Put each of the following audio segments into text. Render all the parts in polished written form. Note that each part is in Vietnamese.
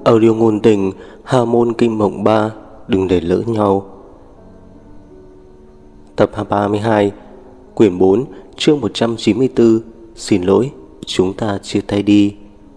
Audio ngôn tình Hà môn kinh mộng 3. Đừng để lỡ nhau. Tập 32, quyển 4, chương 194. Xin lỗi, chúng ta chia tay đi.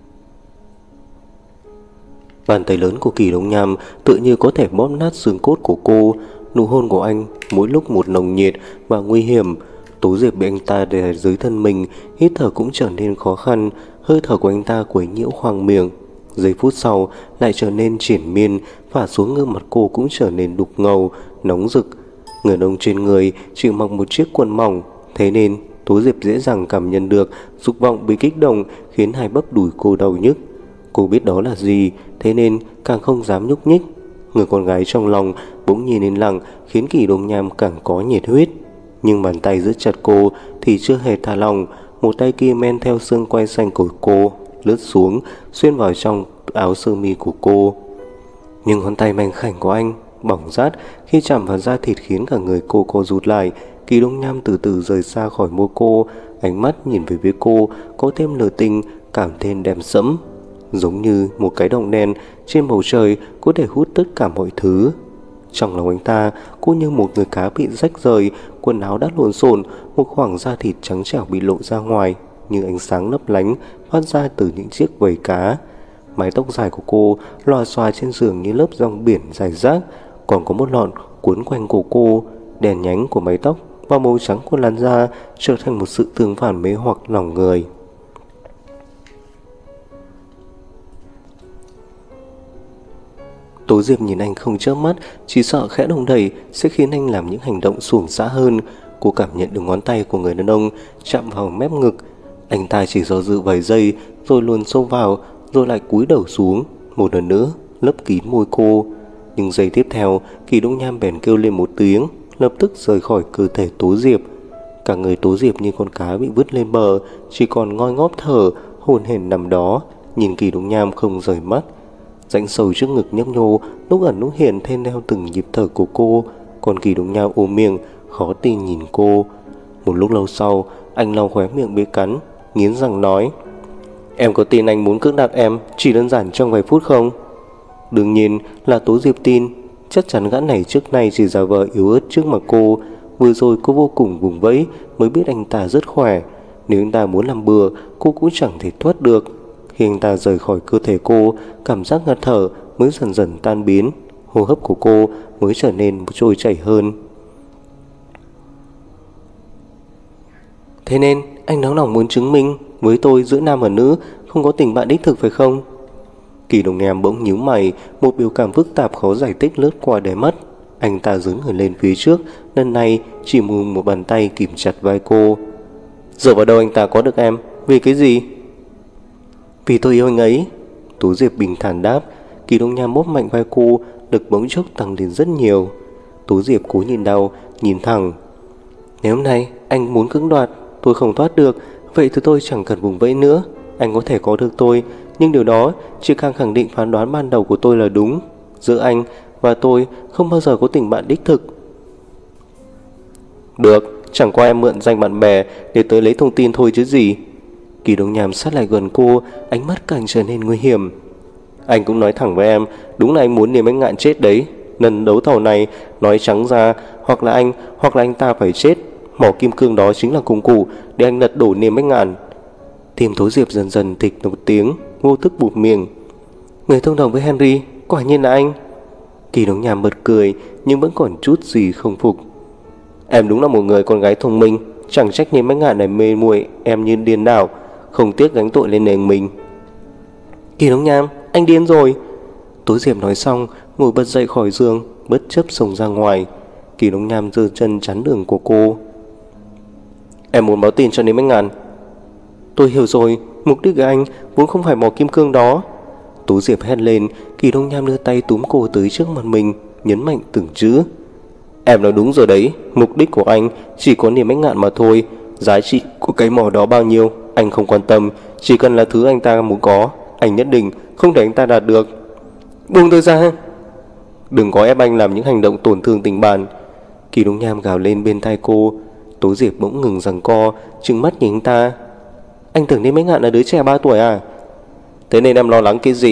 Bàn tay lớn của Kỳ Đông Nham tự như có thể bóp nát xương cốt của cô. Nụ hôn của anh mỗi lúc một nồng nhiệt và nguy hiểm. Tố Diệp bị anh ta đè dưới thân mình, hít thở cũng trở nên khó khăn. Hơi thở của anh ta quấy nhiễu khoang miệng. Giây phút sau lại trở nên triển miên, phả xuống gương mặt cô cũng trở nên đục ngầu, nóng rực. Người đàn ông trên người chỉ mặc một chiếc quần mỏng, thế nên Tố Diệp dễ dàng cảm nhận được dục vọng bị kích động, khiến hai bắp đùi cô đau nhức. Cô biết đó là gì, thế nên càng không dám nhúc nhích. Người con gái trong lòng bỗng nhiên yên lặng, khiến Kỳ Đông Nham càng có nhiệt huyết. Nhưng bàn tay giữ chặt cô thì chưa hề thả lỏng. Một tay kia men theo xương quai xanh của cô lướt xuống, xuyên vào trong áo sơ mi của cô. Nhưng ngón tay mảnh khảnh của anh bỏng rát khi chạm vào da thịt, khiến cả người cô co rụt lại. Kỳ Đông Nham từ từ rời xa khỏi môi cô, ánh mắt nhìn về phía cô có thêm lửa tình, cảm thêm đen sẫm, giống như một cái động đen trên bầu trời có thể hút tất cả mọi thứ. Trong lòng anh ta, cô như một người cá bị rách rời, quần áo đã lộn xộn, một khoảng da thịt trắng trẻo bị lộ ra ngoài, như ánh sáng lấp lánh phát ra từ những chiếc vảy cá. Mái tóc dài của cô lòa xòa trên giường như lớp rong biển dài rác, còn có một lọn cuốn quanh cổ cô. Đèn nhánh của mái tóc và màu trắng của làn da trở thành một sự tương phản mê hoặc lòng người. Tố Diệp nhìn anh không chớp mắt, chỉ sợ khẽ động đậy sẽ khiến anh làm những hành động xuồng xã hơn. Cô cảm nhận được ngón tay của người đàn ông chạm vào mép ngực. Anh ta chỉ do dự vài giây rồi luồn sâu vào, rồi lại cúi đầu xuống, một lần nữa lấp kín môi cô. Nhưng giây tiếp theo, Kỳ Đông Nham bèn kêu lên một tiếng, lập tức rời khỏi cơ thể Tố Diệp. Cả người Tố Diệp như con cá bị vứt lên bờ, chỉ còn ngoi ngóp thở, hổn hển nằm đó, nhìn Kỳ Đông Nham không rời mắt. Rãnh sâu trước ngực nhấp nhô, lúc ẩn lúc hiện thêm theo từng nhịp thở của cô. Còn Kỳ Đông Nham ôm miệng, khó tin nhìn cô. Một lúc lâu sau, anh lau khóe miệng bị cắn, nghiến răng nói: "Em có tin anh muốn cưỡng đoạt em chỉ đơn giản trong vài phút không?" Đương nhiên là Tố Diệp tin. Chắc chắn gã này trước nay chỉ giả vờ yếu ớt trước mặt cô. Vừa rồi cô vô cùng vùng vẫy mới biết anh ta rất khỏe. Nếu anh ta muốn làm bừa, cô cũng chẳng thể thoát được. Khi anh ta rời khỏi cơ thể cô, cảm giác ngạt thở mới dần dần tan biến, hô hấp của cô mới trở nên trôi chảy hơn. "Thế nên anh nóng lòng muốn chứng minh với tôi giữa nam và nữ không có tình bạn đích thực phải không?" Kỳ Đông Nham bỗng nhíu mày, một biểu cảm phức tạp khó giải thích lướt qua đáy mắt. Anh ta giương người lên phía trước, lần này chỉ mùng một bàn tay kìm chặt vai cô. "Dựa vào đâu anh ta có được em? Vì cái gì?" "Vì tôi yêu anh ấy." Tố Diệp bình thản đáp. Kỳ Đông Nham bóp mạnh vai cô, lực bỗng chốc tăng lên rất nhiều. Tố Diệp cố nhìn đau, nhìn thẳng. "Nếu hôm nay anh muốn cưỡng đoạt, tôi không thoát được, vậy thì tôi chẳng cần vùng vẫy nữa. Anh có thể có được tôi, nhưng điều đó chỉ càng khẳng định phán đoán ban đầu của tôi là đúng. Giữa anh và tôi không bao giờ có tình bạn đích thực." "Được, chẳng qua em mượn danh bạn bè để tới lấy thông tin thôi chứ gì." Kỳ Đông Nham sát lại gần cô, ánh mắt càng trở nên nguy hiểm. "Anh cũng nói thẳng với em, đúng là anh muốn Niềm Anh Ngạn chết đấy. Lần đấu thầu này, nói trắng ra, hoặc là anh hoặc là anh ta phải chết. Mỏ kim cương đó chính là công cụ để anh lật đổ Niềm Anh Ngạn." Tim Tố Diệp dần dần thịch một tiếng, vô thức bụt miệng. "Người thông đồng với Henry, quả nhiên là anh." Kỳ Đông Nham bật cười, nhưng vẫn còn chút gì không phục. "Em đúng là một người con gái thông minh, chẳng trách Niềm Anh Ngạn này mê muội em như điên đảo, không tiếc gánh tội lên nền mình." "Kỳ Đông Nham, anh điên rồi." Tố Diệp nói xong, ngồi bật dậy khỏi giường, bất chấp xông ra ngoài. Kỳ Đông Nham giơ chân chắn đường của cô. "Em muốn báo tin cho Niềm Anh Ngạn." "Tôi hiểu rồi, mục đích của anh vốn không phải mỏ kim cương đó." Tố Diệp hét lên. Kỳ Đông Nham đưa tay túm cô tới trước mặt mình, nhấn mạnh từng chữ. "Em nói đúng rồi đấy, mục đích của anh chỉ có Niềm Anh Ngạn mà thôi. Giá trị của cái mỏ đó bao nhiêu anh không quan tâm, chỉ cần là thứ anh ta muốn có, anh nhất định không để anh ta đạt được." "Buông tôi ra." "Đừng có ép anh làm những hành động tổn thương tình bạn." Kỳ Đông Nham gào lên bên tai cô. Tố Diệp bỗng ngừng giằng co, trừng mắt nhìn anh ta. "Anh tưởng Niềm Anh Ngạn là đứa trẻ 3 tuổi à? Thế nên em lo lắng cái gì?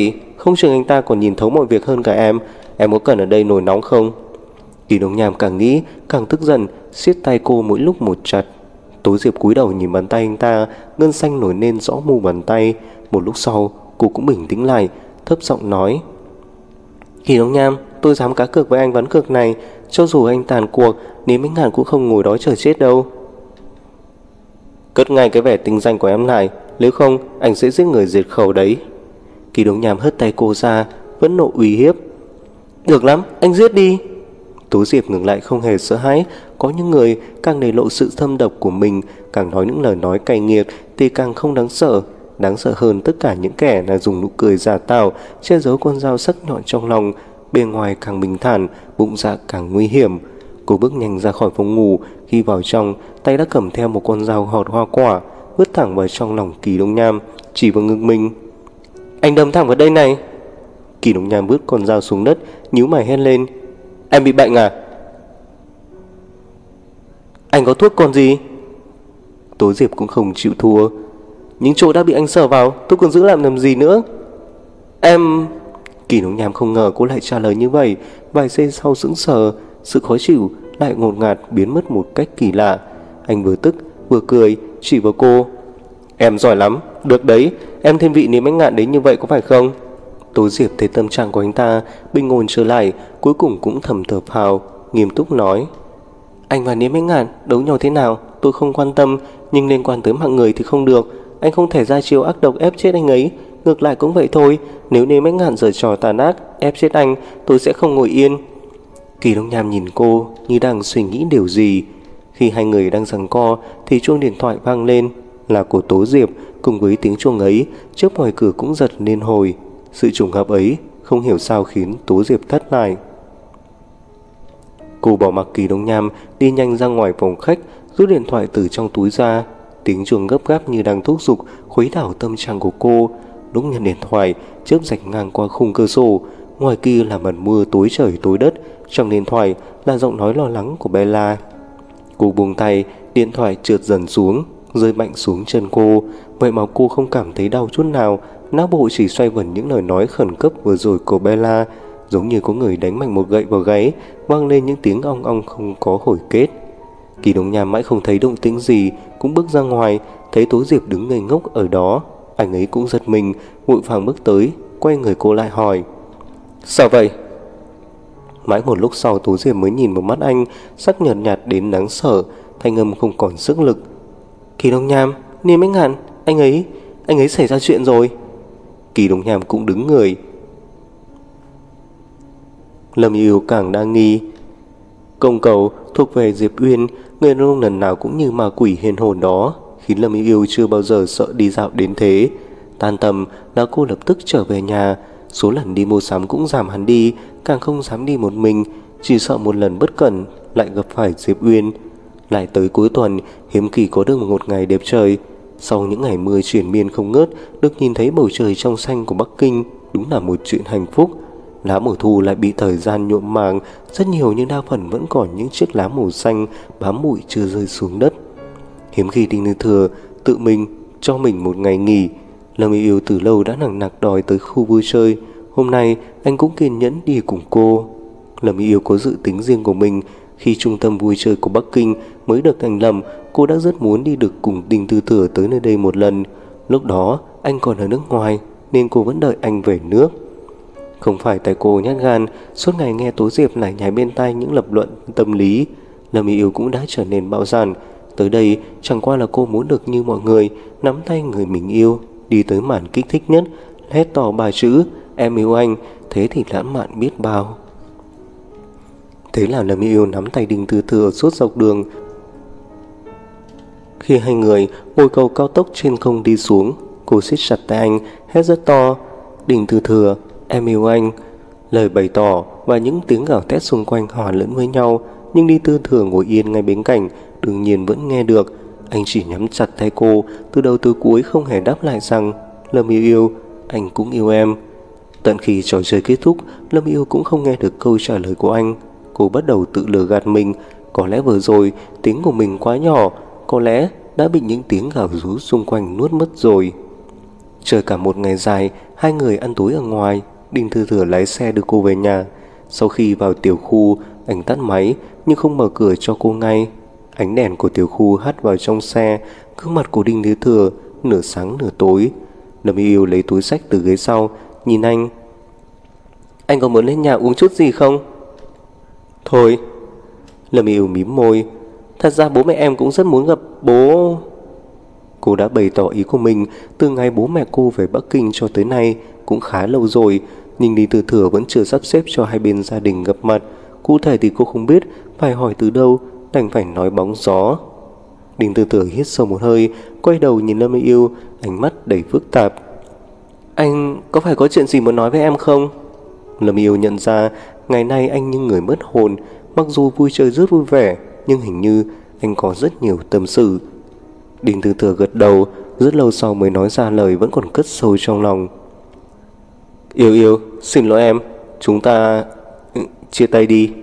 không chừng anh ta còn nhìn thấu mọi việc hơn cả em có cần ở đây nổi nóng không? Kỳ Đông Nham càng nghĩ càng tức giận, siết tay cô mỗi lúc một chặt. Tố Diệp cúi đầu nhìn bàn tay anh ta, gân xanh nổi lên rõ mu bàn tay. Một lúc sau cô cũng bình tĩnh lại, thấp giọng nói: Kỳ Đông Nham, tôi dám cá cược với anh ván cược này, cho dù anh tàn cuộc, Niêm Ánh Ngạn cũng không ngồi đó chờ chết đâu. Cất ngay cái vẻ tinh danh của em này, nếu không anh sẽ giết người diệt khẩu đấy. Kỳ Đông Nham hất tay cô ra, vẫn nộ uy hiếp. Được lắm, anh giết đi. Tố Diệp ngừng lại không hề sợ hãi. Có những người càng để lộ sự thâm độc của mình, càng nói những lời nói cay nghiệt thì càng không đáng sợ. Đáng sợ hơn tất cả những kẻ là dùng nụ cười giả tạo che giấu con dao sắc nhọn trong lòng. Bề ngoài càng bình thản, bụng dạ càng nguy hiểm. Cô bước nhanh ra khỏi phòng ngủ. Khi vào trong, tay đã cầm theo một con dao họt hoa quả, vứt thẳng vào trong lòng Kỳ Đông Nham, chỉ vào ngực mình. Anh đâm thẳng vào đây này. Kỳ Đông Nham vứt con dao xuống đất, nhíu mày hét lên. Em bị bệnh à? Anh có thuốc còn gì? Tố Diệp cũng không chịu thua. Những chỗ đã bị anh sờ vào, tôi còn giữ làm gì nữa? Em... Kỳ Đông Nham không ngờ cô lại trả lời như vậy. Vài giây sau sững sờ, sự khó chịu lại ngột ngạt biến mất một cách kỳ lạ. Anh vừa tức vừa cười, chỉ vào cô. Em giỏi lắm, được đấy, em thiên vị Niêm Ánh Ngạn đến như vậy có phải không? Tố Diệp thấy tâm trạng của anh ta bình ổn trở lại, cuối cùng cũng thầm thở phào, nghiêm túc nói. Anh và Niêm Ánh Ngạn đấu nhau thế nào tôi không quan tâm, nhưng liên quan tới mạng người thì không được. Anh không thể ra chiêu ác độc ép chết anh ấy. Ngược lại cũng vậy thôi, nếu Niêm Ánh Ngạn giở trò tàn ác ép chết anh, tôi sẽ không ngồi yên. Kỳ Đông Nham nhìn cô như đang suy nghĩ điều gì. Khi hai người đang giằng co thì chuông điện thoại vang lên, là của Tố Diệp. Cùng với tiếng chuông ấy, chớp ngoài cửa cũng giật liên hồi. Sự trùng hợp ấy không hiểu sao khiến Tố Diệp thất lại. Cô bỏ mặc Kỳ Đông Nham đi nhanh ra ngoài phòng khách, rút điện thoại từ trong túi ra. Tiếng chuông gấp gáp như đang thúc giục khuấy đảo tâm trạng của cô. Lúc nhận điện thoại, chớp rạch ngang qua khung cửa sổ. Ngoài kia là màn mưa tối trời tối đất, trong điện thoại là giọng nói lo lắng của Bella. Cô buông tay, điện thoại trượt dần xuống, rơi mạnh xuống chân cô. Vậy mà cô không cảm thấy đau chút nào. Não bộ chỉ xoay vần những lời nói khẩn cấp vừa rồi của Bella, giống như có người đánh mạnh một gậy vào gáy, vang lên những tiếng ong ong không có hồi kết. Kỳ Đông Nham mãi không thấy động tĩnh gì, cũng bước ra ngoài, thấy Tố Diệp đứng ngây ngốc ở đó. Anh ấy cũng giật mình, vội vàng bước tới, quay người cô lại hỏi. Sao vậy? Mãi một lúc sau Tố Diệp mới nhìn vào mắt anh, sắc nhợt nhạt đến đáng sợ, thanh âm không còn sức lực. Kỳ Đông Nham, Niêm Ánh Ngạn, anh ấy xảy ra chuyện rồi. Kỳ Đông Nham cũng đứng người. Lâm Yêu càng đa nghi. Công cầu thuộc về Diệp Uyên, người đàn ông lần nào cũng như ma quỷ hiền hồn đó, khiến Lâm Yêu chưa bao giờ sợ đi dạo đến thế. Tan tầm là cô lập tức trở về nhà. Số lần đi mua sắm cũng giảm hẳn đi, càng không dám đi một mình, chỉ sợ một lần bất cẩn lại gặp phải Diệp Uyên. Lại tới cuối tuần, hiếm kỳ có được một ngày đẹp trời. Sau những ngày mưa triền miên không ngớt, được nhìn thấy bầu trời trong xanh của Bắc Kinh đúng là một chuyện hạnh phúc. Lá mùa thu lại bị thời gian nhuộm màng rất nhiều, nhưng đa phần vẫn còn những chiếc lá màu xanh bám bụi chưa rơi xuống đất. Hiếm khi Đinh Như Thừa tự mình cho mình một ngày nghỉ. Lâm Yêu từ lâu đã nằng nặc đòi tới khu vui chơi. Hôm nay anh cũng kiên nhẫn đi cùng cô. Lâm Yêu có dự tính riêng của mình. Khi trung tâm vui chơi của Bắc Kinh mới được thành lập, cô đã rất muốn đi được cùng Đinh Tư Thừa tới nơi đây một lần. Lúc đó anh còn ở nước ngoài nên cô vẫn đợi anh về nước. Không phải tại cô nhát gan, suốt ngày nghe Tố Diệp lải nhải bên tai những lập luận tâm lý, Lâm Yêu cũng đã trở nên bạo dạn. Tới đây chẳng qua là cô muốn được như mọi người, nắm tay người mình yêu, đi tới màn kích thích nhất, hét to 3 chữ em yêu anh, thế thì lãng mạn biết bao. Thế là Lâm Yêu nắm tay Đinh Tư Thừa suốt dọc đường. Khi hai người ngồi cầu cao tốc trên không đi xuống, cô siết chặt tay anh, hét rất to. Đinh Tư Thừa, em yêu anh. Lời bày tỏ và những tiếng gào thét xung quanh hòa lẫn với nhau, nhưng Đinh Tư Thừa ngồi yên ngay bên cạnh, đương nhiên vẫn nghe được. Anh chỉ nhắm chặt tay cô, từ đầu tới cuối không hề đáp lại rằng Lâm yêu, anh cũng yêu em. Tận khi trò chơi kết thúc, Lâm Yêu cũng không nghe được câu trả lời của anh. Cô bắt đầu tự lừa gạt mình. Có lẽ vừa rồi tiếng của mình quá nhỏ, có lẽ đã bị những tiếng gào rú xung quanh nuốt mất rồi. Chờ cả một ngày dài, hai người ăn tối ở ngoài, Đinh Thư Thừa lái xe đưa cô về nhà. Sau khi vào tiểu khu, anh tắt máy nhưng không mở cửa cho cô ngay. Ánh đèn của tiểu khu hắt vào trong xe, gương mặt của Đinh Thư Thừa nửa sáng nửa tối. Lâm Yêu Yêu lấy túi xách từ ghế sau, nhìn anh. Anh có muốn lên nhà uống chút gì không? Thôi. Lâm Yêu Yêu mím môi. Thật ra bố mẹ em cũng rất muốn gặp bố. Cô đã bày tỏ ý của mình từ ngày bố mẹ cô về Bắc Kinh cho tới nay, cũng khá lâu rồi, nhưng Đinh Thư Thừa vẫn chưa sắp xếp cho hai bên gia đình gặp mặt. Cụ thể thì cô không biết phải hỏi từ đâu, đành phải nói bóng gió. Đinh Thư Thừa hít sâu một hơi, quay đầu nhìn Lâm Yêu Yêu, ánh mắt đầy phức tạp. Anh có phải có chuyện gì muốn nói với em không? Lâm Yêu nhận ra ngày nay anh như người mất hồn. Mặc dù vui chơi rất vui vẻ, nhưng hình như anh có rất nhiều tâm sự. Đinh Thư Thừa gật đầu, rất lâu sau mới nói ra lời vẫn còn cất sâu trong lòng. Yêu Yêu, xin lỗi em, chúng ta chia tay đi.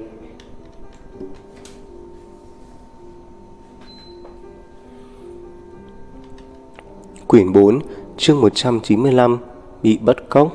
Quyển 4, chương 195, bị bắt cóc.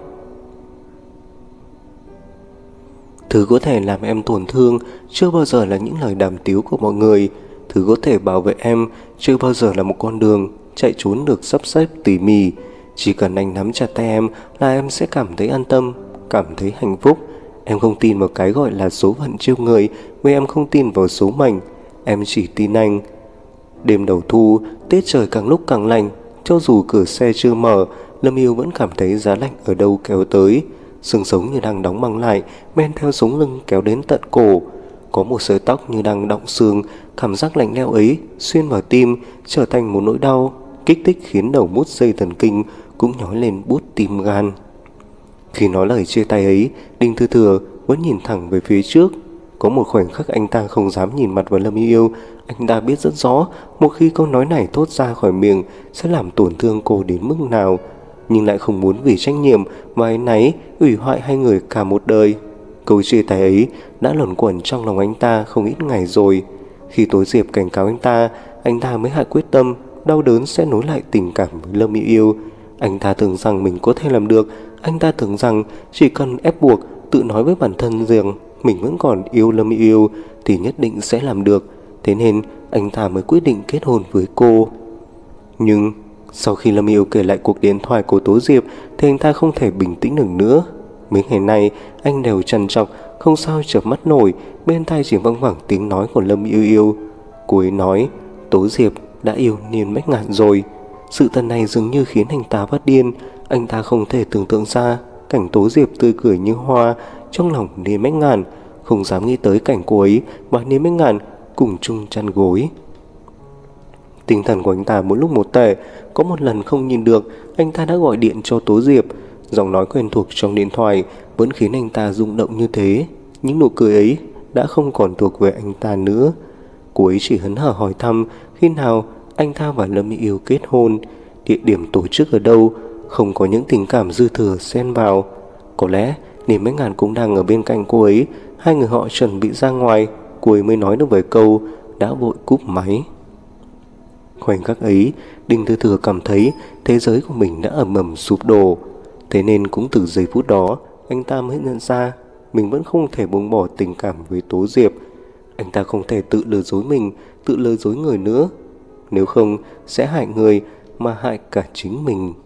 Thứ có thể làm em tổn thương chưa bao giờ là những lời đàm tiếu của mọi người. Thứ có thể bảo vệ em chưa bao giờ là một con đường chạy trốn được sắp xếp tỉ mỉ. Chỉ cần anh nắm chặt tay em là em sẽ cảm thấy an tâm, cảm thấy hạnh phúc. Em không tin vào cái gọi là số phận trêu người, vì em không tin vào số mệnh. Em chỉ tin anh. Đêm đầu thu, tiết trời càng lúc càng lạnh. Cho dù cửa xe chưa mở, Lâm Yêu vẫn cảm thấy giá lạnh ở đâu kéo tới. Xương sống như đang đóng băng lại, men theo sống lưng kéo đến tận cổ. Có một sợi tóc như đang đọng xương. Cảm giác lạnh lẽo ấy xuyên vào tim, trở thành một nỗi đau kích thích, khiến đầu mút dây thần kinh cũng nhói lên buốt tim gan. Khi nói lời chia tay ấy, Đinh Thư Thừa vẫn nhìn thẳng về phía trước. Có một khoảnh khắc anh ta không dám nhìn mặt vào Lâm Yêu Yêu. Anh ta biết rất rõ một khi câu nói này thốt ra khỏi miệng sẽ làm tổn thương cô đến mức nào, nhưng lại không muốn vì trách nhiệm và áy náy ủy hoại hai người cả một đời. Câu chia tay ấy đã luẩn quẩn trong lòng anh ta không ít ngày rồi. Khi Tố Diệp cảnh cáo anh ta mới hạ quyết tâm đau đớn sẽ nối lại tình cảm với Lâm Yêu Yêu. Anh ta tưởng rằng mình có thể làm được. Anh ta tưởng rằng chỉ cần ép buộc tự nói với bản thân rằng mình vẫn còn yêu Lâm Yêu Yêu thì nhất định sẽ làm được. Thế nên anh ta mới quyết định kết hôn với cô. Nhưng sau khi Lâm Yêu kể lại cuộc điện thoại của Tố Diệp thì anh ta không thể bình tĩnh được nữa. Mấy ngày nay anh đều trằn trọc, không sao chợp mắt nổi. Bên tai chỉ văng vẳng tiếng nói của Lâm Yêu Yêu. Cô ấy nói Tố Diệp đã yêu Niên Bách Ngạn rồi. Sự thật này dường như khiến anh ta phát điên. Anh ta không thể tưởng tượng ra cảnh Tố Diệp tươi cười như hoa trong lòng Niên Bách Ngạn, không dám nghĩ tới cảnh cô ấy và Niên Bách Ngạn cùng chung chăn gối. Tinh thần của anh ta mỗi lúc một tệ. Có một lần không nhìn được, anh ta đã gọi điện cho Tố Diệp. Giọng nói quen thuộc trong điện thoại vẫn khiến anh ta rung động như thế. Những nụ cười ấy đã không còn thuộc về anh ta nữa. Cô ấy chỉ hớn hở hỏi thăm khi nào anh ta và Lâm Mỹ Yêu kết hôn, địa điểm tổ chức ở đâu, không có những tình cảm dư thừa xen vào. Có lẽ Niên Bách Ngạn cũng đang ở bên cạnh cô ấy. Hai người họ chuẩn bị ra ngoài, cô ấy mới nói được vài câu đã vội cúp máy. Khoảnh khắc ấy, Đinh Thư Thừa cảm thấy thế giới của mình đã ầm ầm sụp đổ. Thế nên cũng từ giây phút đó anh ta mới nhận ra mình vẫn không thể buông bỏ tình cảm với Tố Diệp. Anh ta không thể tự lừa dối mình, tự lừa dối người nữa. Nếu không sẽ hại người mà hại cả chính mình.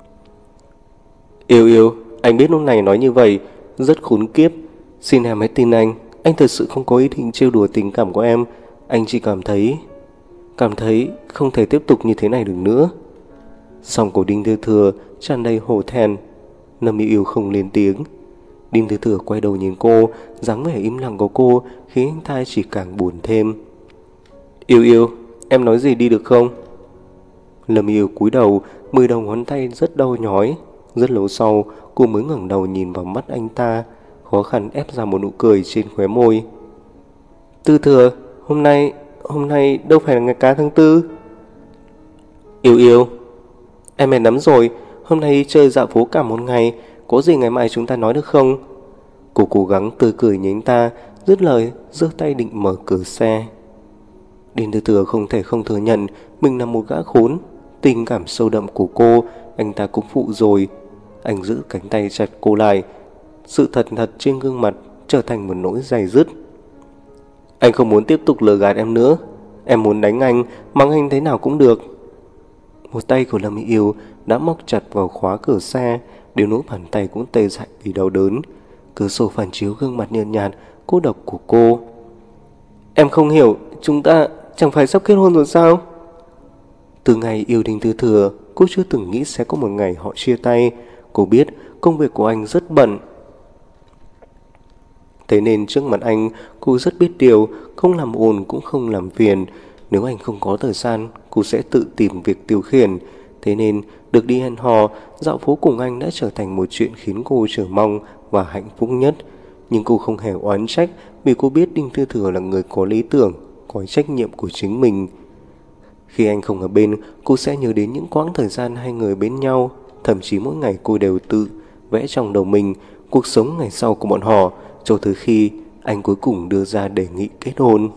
Yêu Yêu, anh biết lúc này nói như vậy rất khốn kiếp. Xin em hãy tin anh thật sự không có ý định trêu đùa tình cảm của em. Anh chỉ cảm thấy không thể tiếp tục như thế này được nữa. Giọng của Đinh Thư Thừa tràn đầy hổ thẹn. Lâm Yêu Yêu không lên tiếng. Đinh Thư Thừa quay đầu nhìn cô, dáng vẻ im lặng của cô khiến anh ta chỉ càng buồn thêm. Yêu Yêu, em nói gì đi được không? Lâm Yêu Yêu cúi đầu, 10 đầu ngón tay rất đau nhói. Rất lâu sau cô mới ngẩng đầu nhìn vào mắt anh ta, khó khăn ép ra một nụ cười trên khóe môi. Thư Thừa, hôm nay đâu phải là ngày cá tháng 4. Yêu Yêu, em mệt lắm rồi. Hôm nay chơi dạo phố cả một ngày, có gì ngày mai chúng ta nói được không? Cô cố gắng tươi cười nhìn anh ta, dứt lời giơ tay định mở cửa xe. Đinh Thư Thừa không thể không thừa nhận mình là một gã khốn. Tình cảm sâu đậm của cô anh ta cũng phụ rồi. Anh giữ cánh tay chặt cô lại. Sự thật thật trên gương mặt trở thành một nỗi day dứt. Anh không muốn tiếp tục lừa gạt em nữa. Em muốn đánh anh, mắng anh thế nào cũng được. Một tay của Lâm Yêu đã móc chặt vào khóa cửa xe, đến nỗi bàn tay cũng tê dại vì đau đớn. Cửa sổ phản chiếu gương mặt nhợt nhạt, cô độc của cô. Em không hiểu, chúng ta chẳng phải sắp kết hôn rồi sao? Từ ngày yêu Đinh Tư Thừa, cô chưa từng nghĩ sẽ có một ngày họ chia tay. Cô biết công việc của anh rất bận. Thế nên trước mặt anh, cô rất biết điều, không làm ồn cũng không làm phiền. Nếu anh không có thời gian, cô sẽ tự tìm việc tiêu khiển. Thế nên, được đi hẹn hò, dạo phố cùng anh đã trở thành một chuyện khiến cô chờ mong và hạnh phúc nhất. Nhưng cô không hề oán trách vì cô biết Đinh Tư Thừa là người có lý tưởng, có trách nhiệm của chính mình. Khi anh không ở bên, cô sẽ nhớ đến những quãng thời gian hai người bên nhau. Thậm chí mỗi ngày cô đều tự vẽ trong đầu mình cuộc sống ngày sau của bọn họ, cho tới khi anh cuối cùng đưa ra đề nghị kết hôn.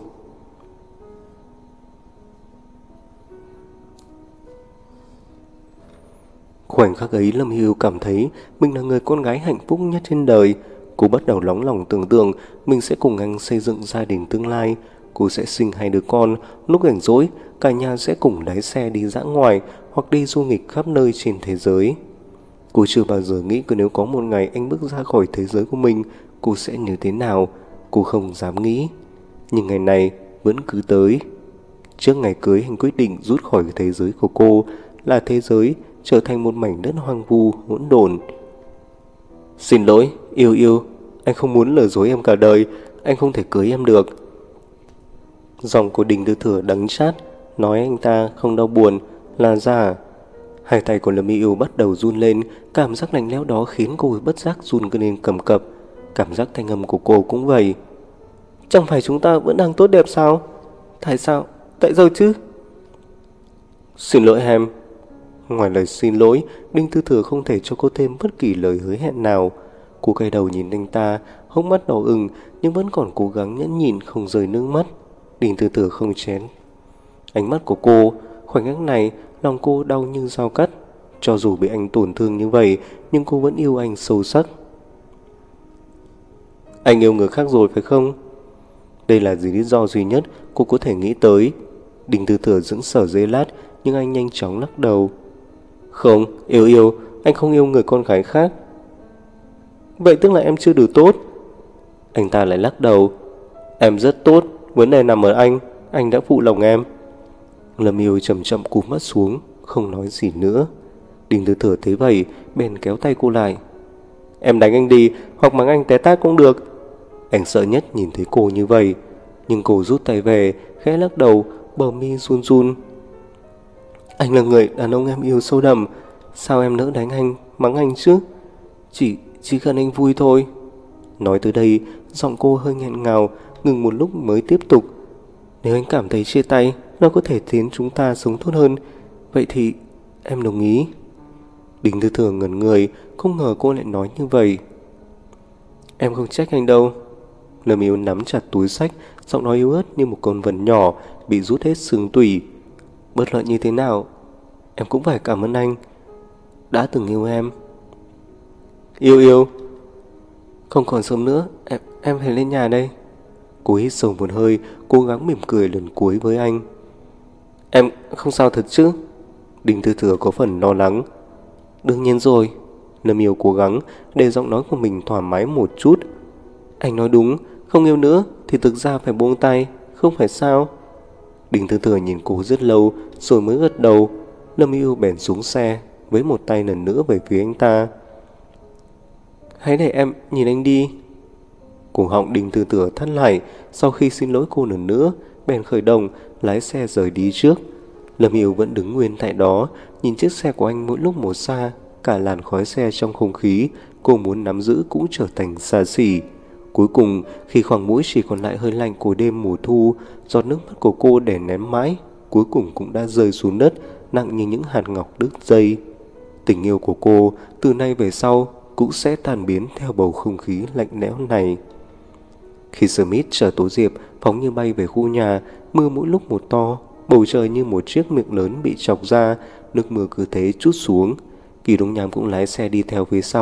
Khoảnh khắc ấy, Lâm Hưu cảm thấy mình là người con gái hạnh phúc nhất trên đời. Cô bắt đầu nóng lòng tưởng tượng mình sẽ cùng anh xây dựng gia đình tương lai. Cô sẽ sinh 2 đứa con, lúc rảnh rỗi cả nhà sẽ cùng lái xe đi dã ngoại hoặc đi du nghịch khắp nơi trên thế giới. Cô chưa bao giờ nghĩ nếu có một ngày anh bước ra khỏi thế giới của mình, cô sẽ như thế nào. Cô không dám nghĩ. Nhưng ngày này vẫn cứ tới. Trước ngày cưới, anh quyết định rút khỏi thế giới của cô, là thế giới trở thành một mảnh đất hoang vu hỗn độn. Xin lỗi, yêu yêu, anh không muốn lừa dối em cả đời, anh không thể cưới em được. Giọng của Đinh Tư Thừa đắng chát, nói anh ta không đau buồn là giả. Hai tay của Lâm Yêu bắt đầu run lên, cảm giác lạnh lẽo đó khiến cô bất giác run lên cầm cập. Cảm giác thanh âm của cô cũng vậy. Chẳng phải chúng ta vẫn đang tốt đẹp sao? Tại sao? Tại sao chứ? Xin lỗi em. Ngoài lời xin lỗi, Đinh Tư Thừa không thể cho cô thêm bất kỳ lời hứa hẹn nào. Cô quay đầu nhìn anh ta, hốc mắt đỏ ửng nhưng vẫn còn cố gắng nhẫn nhịn không rơi nước mắt. Đinh Tư Thừa không chén ánh mắt của cô. Khoảnh khắc này, lòng cô đau như dao cắt. Cho dù bị anh tổn thương như vậy, nhưng cô vẫn yêu anh sâu sắc. Anh yêu người khác rồi phải không? Đây là lý do duy nhất cô có thể nghĩ tới. Đinh Tư Thừa sững sờ giây lát, nhưng anh nhanh chóng lắc đầu. Không, yêu yêu, anh không yêu người con gái khác. Vậy tức là em chưa đủ tốt. Anh ta lại lắc đầu. Em rất tốt, vấn đề nằm ở anh đã phụ lòng em. Lâm Yêu chậm chậm cúi mắt xuống, không nói gì nữa. Đinh Tư Thừa thấy vậy, bèn kéo tay cô lại. Em đánh anh đi, hoặc mắng anh té tát cũng được. Anh sợ nhất nhìn thấy cô như vậy, nhưng cô rút tay về, khẽ lắc đầu, bờ mi run run. Anh là người đàn ông em yêu sâu đậm, sao em nỡ đánh anh, mắng anh chứ? Chỉ cần anh vui thôi. Nói tới đây, giọng cô hơi nghẹn ngào, ngừng một lúc mới tiếp tục. Nếu anh cảm thấy chia tay nó có thể khiến chúng ta sống tốt hơn, vậy thì em đồng ý. Đinh Tư Thừa ngẩn người, không ngờ cô lại nói như vậy. Em không trách anh đâu. Lâm Yêu nắm chặt túi xách, giọng nói yếu ớt như một con vật nhỏ bị rút hết xương tủy. Bất luận như thế nào, em cũng phải cảm ơn anh đã từng yêu em. Yêu, không còn sớm nữa, em phải lên nhà đây. Cô hít sâu một hơi, cố gắng mỉm cười lần cuối với anh. Em không sao thật chứ? Đinh Tư Thừa có phần lo lắng. Đương nhiên rồi. Lâm Yêu cố gắng để giọng nói của mình thoải mái một chút. Anh nói đúng, không yêu nữa thì thực ra phải buông tay, không phải sao? Đinh Tư Thừa nhìn cô rất lâu rồi mới gật đầu. Lâm Yêu bèn xuống xe, với một tay lần nữa về phía anh ta. Hãy để em nhìn anh đi. Cổ họng Đinh Tư Thừa thắt lại. Sau khi xin lỗi cô lần nữa, bèn khởi động lái xe rời đi trước. Lâm Yêu vẫn đứng nguyên tại đó, nhìn chiếc xe của anh mỗi lúc một xa. Cả làn khói xe trong không khí cô muốn nắm giữ cũng trở thành xa xỉ. Cuối cùng, khi khoảng mũi chỉ còn lại hơi lạnh của đêm mùa thu, giọt nước mắt của cô để ném mãi cuối cùng cũng đã rơi xuống đất, nặng như những hạt ngọc đứt dây. Tình yêu của cô từ nay về sau cũng sẽ tan biến theo bầu không khí lạnh lẽo này. Khi Smith chở Tố Diệp phóng như bay về khu nhà, mưa mỗi lúc một to, bầu trời như một chiếc miệng lớn bị chọc ra, nước mưa cứ thế trút xuống. Kỳ Đông Nham cũng lái xe đi theo phía sau.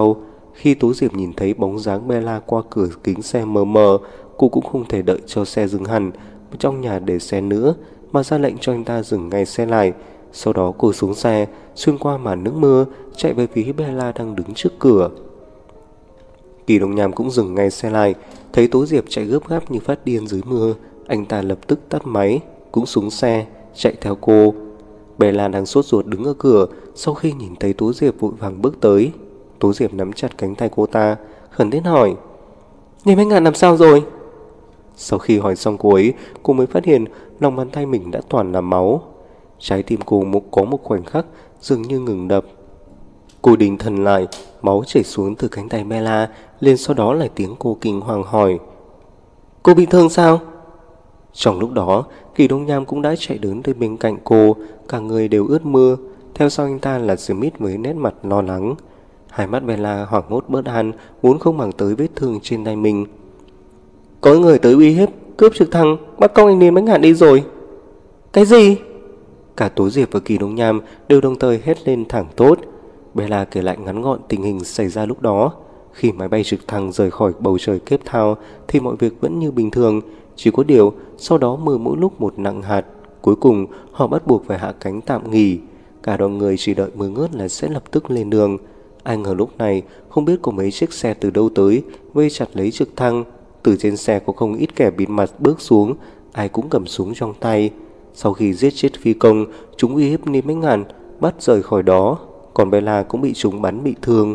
Khi Tố Diệp nhìn thấy bóng dáng Bella qua cửa kính xe mờ mờ, cô cũng không thể đợi cho xe dừng hẳn trong nhà để xe nữa, mà ra lệnh cho anh ta dừng ngay xe lại. Sau đó cô xuống xe, xuyên qua màn nước mưa, chạy về phía Bella đang đứng trước cửa. Kỳ Đông Nham cũng dừng ngay xe lại, thấy Tố Diệp chạy gấp gáp như phát điên dưới mưa, anh ta lập tức tắt máy, cũng xuống xe, chạy theo cô. Bella đang sốt ruột đứng ở cửa, sau khi nhìn thấy Tố Diệp vội vàng bước tới. Tố Diệp nắm chặt cánh tay cô ta, khẩn thiết hỏi: "Niêm Ánh Ngạn làm sao rồi?" Sau khi hỏi xong cô ấy, cô mới phát hiện lòng bàn tay mình đã toàn là máu. Trái tim cô có một khoảnh khắc dường như ngừng đập. Cô định thần lại, máu chảy xuống từ cánh tay Bella, liền sau đó là tiếng cô kinh hoàng hỏi: "Cô bị thương sao?" Trong lúc đó, Kỳ Đông Nham cũng đã chạy đến tới bên cạnh cô, cả người đều ướt mưa. Theo sau anh ta là Smith với nét mặt lo lắng. Hai mắt Bella hoảng hốt bất an, muốn không màng tới vết thương trên tay mình. "Có người tới uy hiếp, cướp trực thăng, bắt cóc anh Niêm Ánh Ngạn đi rồi." "Cái gì?" Cả Tố Diệp và Kỳ Đông Nham đều đồng thời hét lên thẳng thốt. Bella kể lại ngắn gọn tình hình xảy ra lúc đó. Khi máy bay trực thăng rời khỏi bầu trời Cape Town thì mọi việc vẫn như bình thường, chỉ có điều sau đó mưa mỗi lúc một nặng hạt. Cuối cùng họ bắt buộc phải hạ cánh tạm nghỉ. Cả đoàn người chỉ đợi mưa ngớt là sẽ lập tức lên đường. Ai ngờ lúc này không biết có mấy chiếc xe từ đâu tới, vây chặt lấy trực thăng. Từ trên xe có không ít kẻ bịt mặt bước xuống, ai cũng cầm súng trong tay. Sau khi giết chết phi công, chúng uy hiếp Niêm Ánh Ngạn, bắt rời khỏi đó. Còn Bella cũng bị chúng bắn bị thương.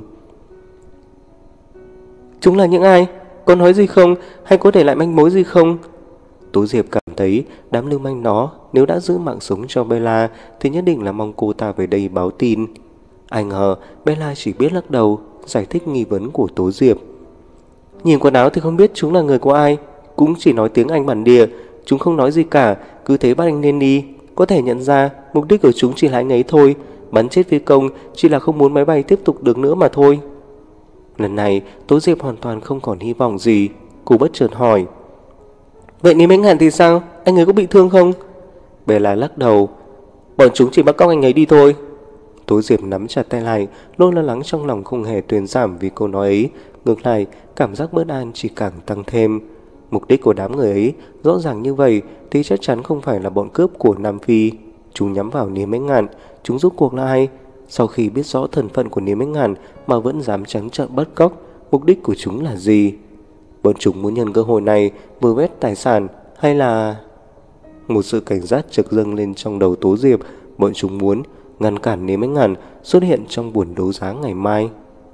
"Chúng là những ai? Có nói gì không? Hay có để lại manh mối gì không?" Tố Diệp cảm thấy đám lưu manh đó nếu đã giữ mạng sống cho Bella thì nhất định là mong cô ta về đây báo tin. Ai ngờ Bella chỉ biết lắc đầu, giải thích nghi vấn của Tố Diệp. "Nhìn quần áo thì không biết chúng là người của ai, cũng chỉ nói tiếng Anh bản địa. Chúng không nói gì cả, cứ thế bắt anh nên đi. Có thể nhận ra mục đích của chúng chỉ là anh ấy thôi. Bắn chết phi công chỉ là không muốn máy bay tiếp tục được nữa mà thôi." Lần này Tố Diệp hoàn toàn không còn hy vọng gì. Cô bất chợt hỏi: "Vậy Niêm Ánh Ngạn thì sao? Anh ấy có bị thương không?" Bella lắc đầu: "Bọn chúng chỉ bắt cóc anh ấy đi thôi." Tố Diệp nắm chặt tay lại, nỗi lo lắng trong lòng không hề thuyên giảm vì câu nói ấy. Ngược lại, cảm giác bất an chỉ càng tăng thêm. Mục đích của đám người ấy rõ ràng như vậy thì chắc chắn không phải là bọn cướp của Nam Phi. Chúng nhắm vào Niêm Ánh Ngạn. Chúng rốt cuộc là ai? Sau khi biết rõ thân phận của Niêm Ánh Ngạn mà vẫn dám trắng trợn bắt cóc, mục đích của chúng là gì? Bọn chúng muốn nhân cơ hội này vơ vét tài sản, hay là... Một sự cảnh giác chợt dâng lên trong đầu Tố Diệp. Bọn chúng muốn ngăn cản Niêm Ánh Ngạn xuất hiện trong buổi đấu giá ngày mai.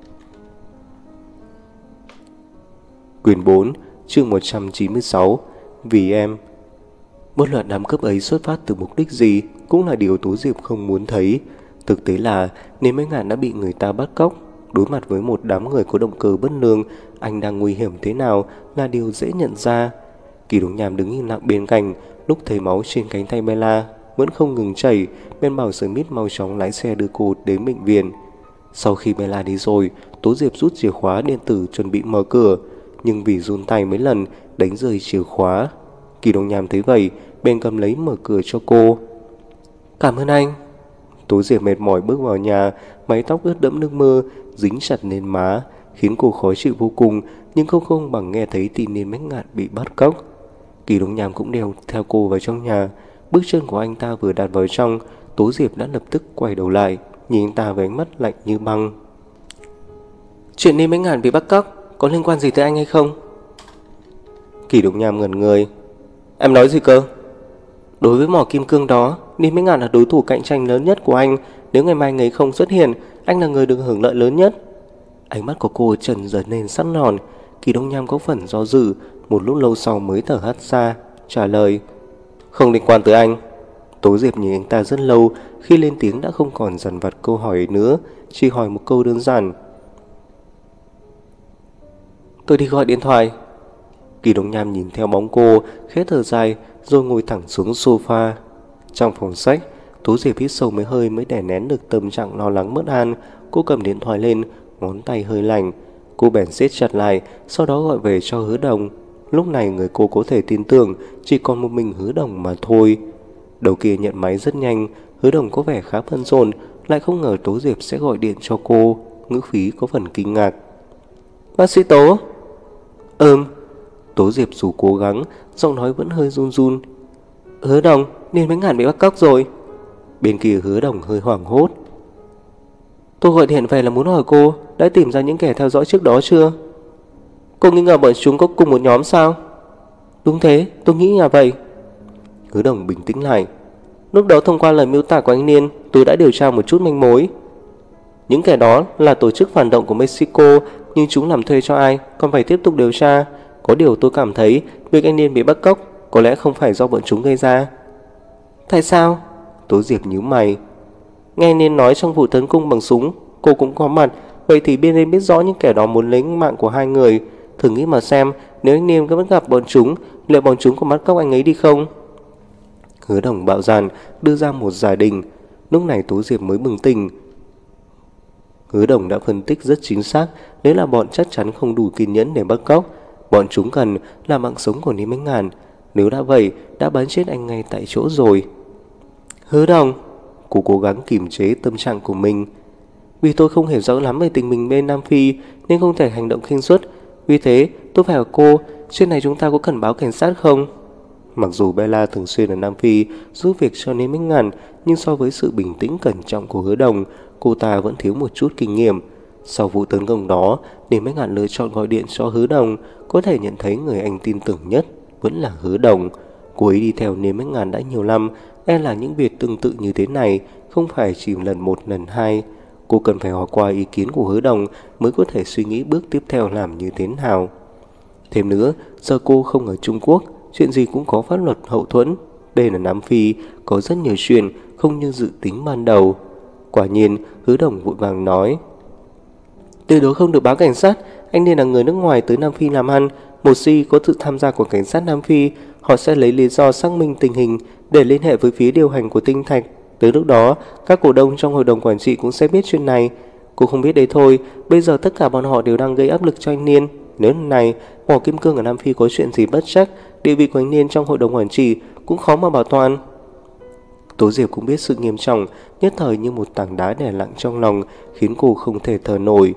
Quyển 4, chương 196. Vì em. Bất luận đám cướp ấy xuất phát từ mục đích gì cũng là điều Tố Diệp không muốn thấy. Thực tế là Niêm Ánh Ngạn đã bị người ta bắt cóc. Đối mặt với một đám người có động cơ bất lương, anh đang nguy hiểm thế nào là điều dễ nhận ra. Kỳ Đông Nham đứng im lặng bên cạnh. Lúc thấy máu trên cánh tay Bella vẫn không ngừng chảy, bên bảo Smith mau chóng lái xe đưa cô đến bệnh viện. Sau khi Bella đi rồi, Tố Diệp rút chìa khóa điện tử chuẩn bị mở cửa, nhưng vì run tay mấy lần đánh rơi chìa khóa. Kỳ Đông Nham thấy vậy, bèn cầm lấy mở cửa cho cô. "Cảm ơn anh." Tố Diệp mệt mỏi bước vào nhà, mái tóc ướt đẫm nước mưa dính chặt lên má, khiến cô khó chịu vô cùng, nhưng không bằng nghe thấy tin Niêm Ánh Ngạn bị bắt cóc. Kỳ Đông Nham cũng đeo theo cô vào trong nhà. Bước chân của anh ta vừa đặt vào trong, Tố Diệp đã lập tức quay đầu lại, nhìn anh ta với ánh mắt lạnh như băng. "Chuyện Niêm Ánh Ngạn bị bắt cóc có liên quan gì tới anh hay không?" Kỳ Đông Nham ngẩn người. "Em nói gì cơ?" "Đối với mỏ kim cương đó, Niêm Ánh Ngạn là đối thủ cạnh tranh lớn nhất của anh. Nếu ngày mai anh ấy không xuất hiện, anh là người được hưởng lợi lớn nhất." Ánh mắt của cô trần dần lên sắc nòn. Kỳ Đông Nham có phần do dự, một lúc lâu sau mới thở hắt ra, trả lời: "Không liên quan tới anh." Tố Diệp nhìn anh ta rất lâu, khi lên tiếng đã không còn dằn vặt câu hỏi nữa, chỉ hỏi một câu đơn giản: "Tôi đi gọi điện thoại." Kỳ Đông Nham nhìn theo bóng cô, khẽ thở dài rồi ngồi thẳng xuống sofa. Trong phòng sách, Tố Diệp hít sâu mấy hơi mới đè nén được tâm trạng lo lắng bất an. Cô cầm điện thoại lên, ngón tay hơi lạnh. Cô bèn siết chặt lại, sau đó gọi về cho Hứa Đồng. Lúc này người cô có thể tin tưởng chỉ còn một mình Hứa Đồng mà thôi. Đầu kia nhận máy rất nhanh. Hứa Đồng có vẻ khá bận rộn, lại không ngờ Tố Diệp sẽ gọi điện cho cô. Ngữ khí có phần kinh ngạc. Bác sĩ Tố. Tố Diệp dù cố gắng, giọng nói vẫn hơi run run. Hứa Đồng, Niên Bách Ngạn bị bắt cóc rồi. Bên kia Hứa Đồng hơi hoảng hốt. Tôi gọi điện về là muốn hỏi cô đã tìm ra những kẻ theo dõi trước đó chưa? Cô nghi ngờ bọn chúng có cùng một nhóm sao? Đúng thế, tôi nghĩ là vậy. Hứa Đồng bình tĩnh lại. Lúc đó thông qua lời miêu tả của anh Niên, tôi đã điều tra một chút manh mối. Những kẻ đó là tổ chức phản động của Mexico, nhưng chúng làm thuê cho ai còn phải tiếp tục điều tra. Có điều tôi cảm thấy việc anh Niên bị bắt cóc có lẽ không phải do bọn chúng gây ra. Tại sao? Tố Diệp nhíu mày. Nghe Niên nói trong vụ tấn công bằng súng cô cũng có mặt, vậy thì bên Niên biết rõ những kẻ đó muốn lấy mạng của hai người. Thử nghĩ mà xem, nếu anh Niên có bắt gặp bọn chúng, liệu bọn chúng có bắt cóc anh ấy đi không? Hứa Đồng bạo dạn đưa ra một giả định. Lúc này Tố Diệp mới bừng tỉnh. Hứa Đồng đã phân tích rất chính xác, đấy là bọn chắc chắn không đủ kiên nhẫn để bắt cóc. Bọn chúng cần là mạng sống của Niên Bách Ngạn. Nếu đã vậy, đã bắn chết anh ngay tại chỗ rồi. Hứa Đồng, cô cố gắng kiềm chế tâm trạng của mình. Vì tôi không hiểu rõ lắm về tình hình bên Nam Phi nên không thể hành động khinh suất. Vì thế tôi phải hỏi cô, chuyện này chúng ta có cần báo cảnh sát không? Mặc dù Bella thường xuyên ở Nam Phi giúp việc cho Niên Bách Ngạn, nhưng so với sự bình tĩnh cẩn trọng của Hứa Đồng, cô ta vẫn thiếu một chút kinh nghiệm. Sau vụ tấn công đó, Niên Bách Ngạn lựa chọn gọi điện cho Hứa Đồng. Có thể nhận thấy người anh tin tưởng nhất vẫn là Hứa Đồng. Cô ấy đi theo Niên Bách Ngạn đã nhiều năm, e là những việc tương tự như thế này không phải chỉ lần một lần hai. Cô cần phải hỏi qua ý kiến của Hứa Đồng mới có thể suy nghĩ bước tiếp theo làm như thế nào. Thêm nữa, giờ cô không ở Trung Quốc, chuyện gì cũng có pháp luật hậu thuẫn. Đây là Nam Phi, có rất nhiều chuyện không như dự tính ban đầu. Quả nhiên, Hứa Đồng vội vàng nói. Tuyệt đối không được báo cảnh sát, anh nên là người nước ngoài tới Nam Phi làm ăn. Một khi có sự tham gia của cảnh sát Nam Phi, họ sẽ lấy lý do xác minh tình hình để liên hệ với phía điều hành của Tinh Thạch. Tới lúc đó, các cổ đông trong hội đồng quản trị cũng sẽ biết chuyện này. Cô không biết đấy thôi, bây giờ tất cả bọn họ đều đang gây áp lực cho anh Niên. Nếu lần này Mỏ Kim Cương ở Nam Phi có chuyện gì bất trắc, địa vị của anh Niên trong hội đồng quản trị cũng khó mà bảo toàn. Tố Diệp cũng biết sự nghiêm trọng, nhất thời như một tảng đá đè nặng trong lòng, khiến cô không thể thở nổi.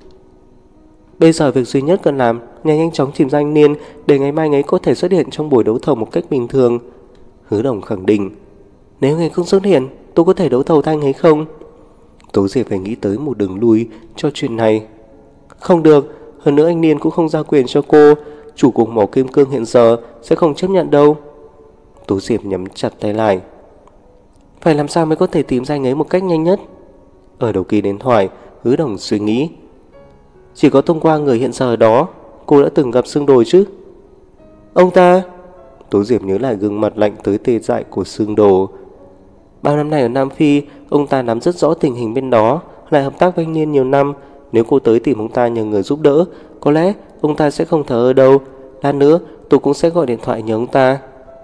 Bây giờ việc duy nhất cần làm là nhanh chóng tìm ra anh Niên, để ngày mai anh ấy có thể xuất hiện trong buổi đấu thầu một cách bình thường. Hứa Đồng khẳng định. Nếu anh ấy không xuất hiện, tôi có thể đấu thầu thay anh ấy không? Tố Diệp phải nghĩ tới một đường lui cho chuyện này. Không được, hơn nữa anh Niên cũng không giao quyền cho cô. Chủ cục Mỏ Kim Cương hiện giờ sẽ không chấp nhận đâu. Tố Diệp nhắm chặt tay lại. Phải làm sao mới có thể tìm ra anh ấy một cách nhanh nhất? Ở đầu kia điện thoại, Hứa Đồng suy nghĩ. Chỉ có thông qua người hiện giờ ở đó, cô đã từng gặp Sương Đồi chứ? Ông ta... Tố Diệp nhớ lại gương mặt lạnh tới tê dại của Sương Đồ. Bao năm nay ở Nam Phi, ông ta nắm rất rõ tình hình bên đó, lại hợp tác với anh Niên nhiều năm. Nếu cô tới tìm ông ta nhờ người giúp đỡ, có lẽ ông ta sẽ không thờ ơ đâu. Lát nữa tôi cũng sẽ gọi điện thoại nhờ ông ta.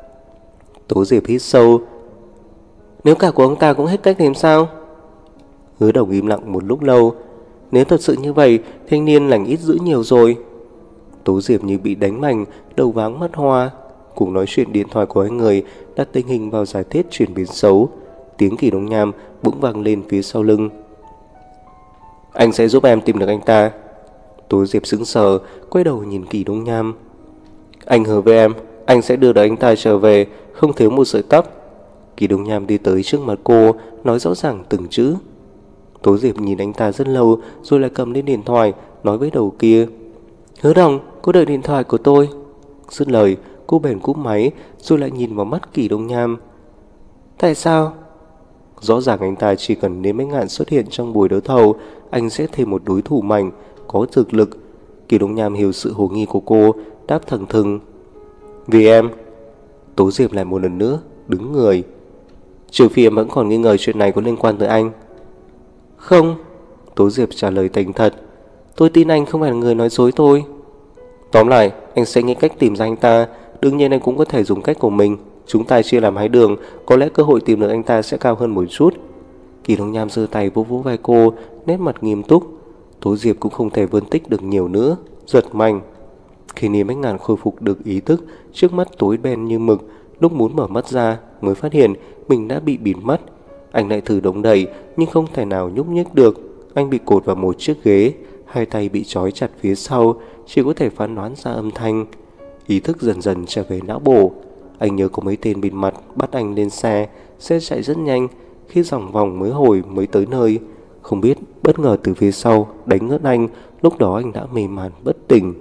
Tố Diệp hít sâu. Nếu cả của ông ta cũng hết cách thì sao? Hứa Đồng im lặng một lúc lâu. Nếu thật sự như vậy, thanh niên lành ít dữ nhiều rồi. Tố Diệp như bị đánh mạnh, đầu váng mắt hoa. Cuộc nói chuyện điện thoại của hai người đặt tình hình vào giải thích chuyển biến xấu. Tiếng Kỳ Đông Nham bỗng vang lên phía sau lưng. Anh sẽ giúp em tìm được anh ta. Tố Diệp sững sờ, quay đầu nhìn Kỳ Đông Nham. Anh hứa với em, anh sẽ đưa được anh ta trở về, không thiếu một sợi tóc. Kỳ Đông Nham đi tới trước mặt cô, nói rõ ràng từng chữ. Tố Diệp nhìn anh ta rất lâu, rồi lại cầm lên điện thoại, nói với đầu kia. Hứa Đồng, cô đợi điện thoại của tôi. Dứt lời, cô bèn cúp máy, rồi lại nhìn vào mắt Kỳ Đông Nham. Tại sao? Rõ ràng anh ta chỉ cần Niên Bách Ngạn xuất hiện trong buổi đấu thầu, anh sẽ thêm một đối thủ mạnh, có thực lực. Kỳ Đông Nham hiểu sự hồ nghi của cô, đáp thẳng thừng. Vì em. Tố Diệp lại một lần nữa đứng người. Trừ phi em vẫn còn nghi ngờ chuyện này có liên quan tới anh. Không. Tố Diệp trả lời thành thật. Tôi tin anh không phải là người nói dối tôi. Tóm lại, anh sẽ nghĩ cách tìm ra anh ta. Đương nhiên anh cũng có thể dùng cách của mình. Chúng ta chia làm hai đường, có lẽ cơ hội tìm được anh ta sẽ cao hơn một chút. Kỳ Đông Nham giơ tay vỗ vỗ vai cô, nét mặt nghiêm túc. Tố Diệp cũng không thể phân tích được nhiều nữa, giật mình. Khi Niên Bách Ngạn khôi phục được ý thức, trước mắt tối đen như mực. Lúc muốn mở mắt ra mới phát hiện mình đã bị bịt mắt. Anh lại thử động đậy nhưng không thể nào nhúc nhích được. Anh bị cột vào một chiếc ghế, hai tay bị trói chặt phía sau, chỉ có thể phán đoán ra âm thanh. Ý thức dần dần trở về não bộ. Anh nhớ có mấy tên bịt mặt bắt anh lên xe chạy rất nhanh. Khi dòng vòng mới tới nơi, không biết bất ngờ từ phía sau đánh ngất anh. Lúc đó anh đã mê man bất tỉnh.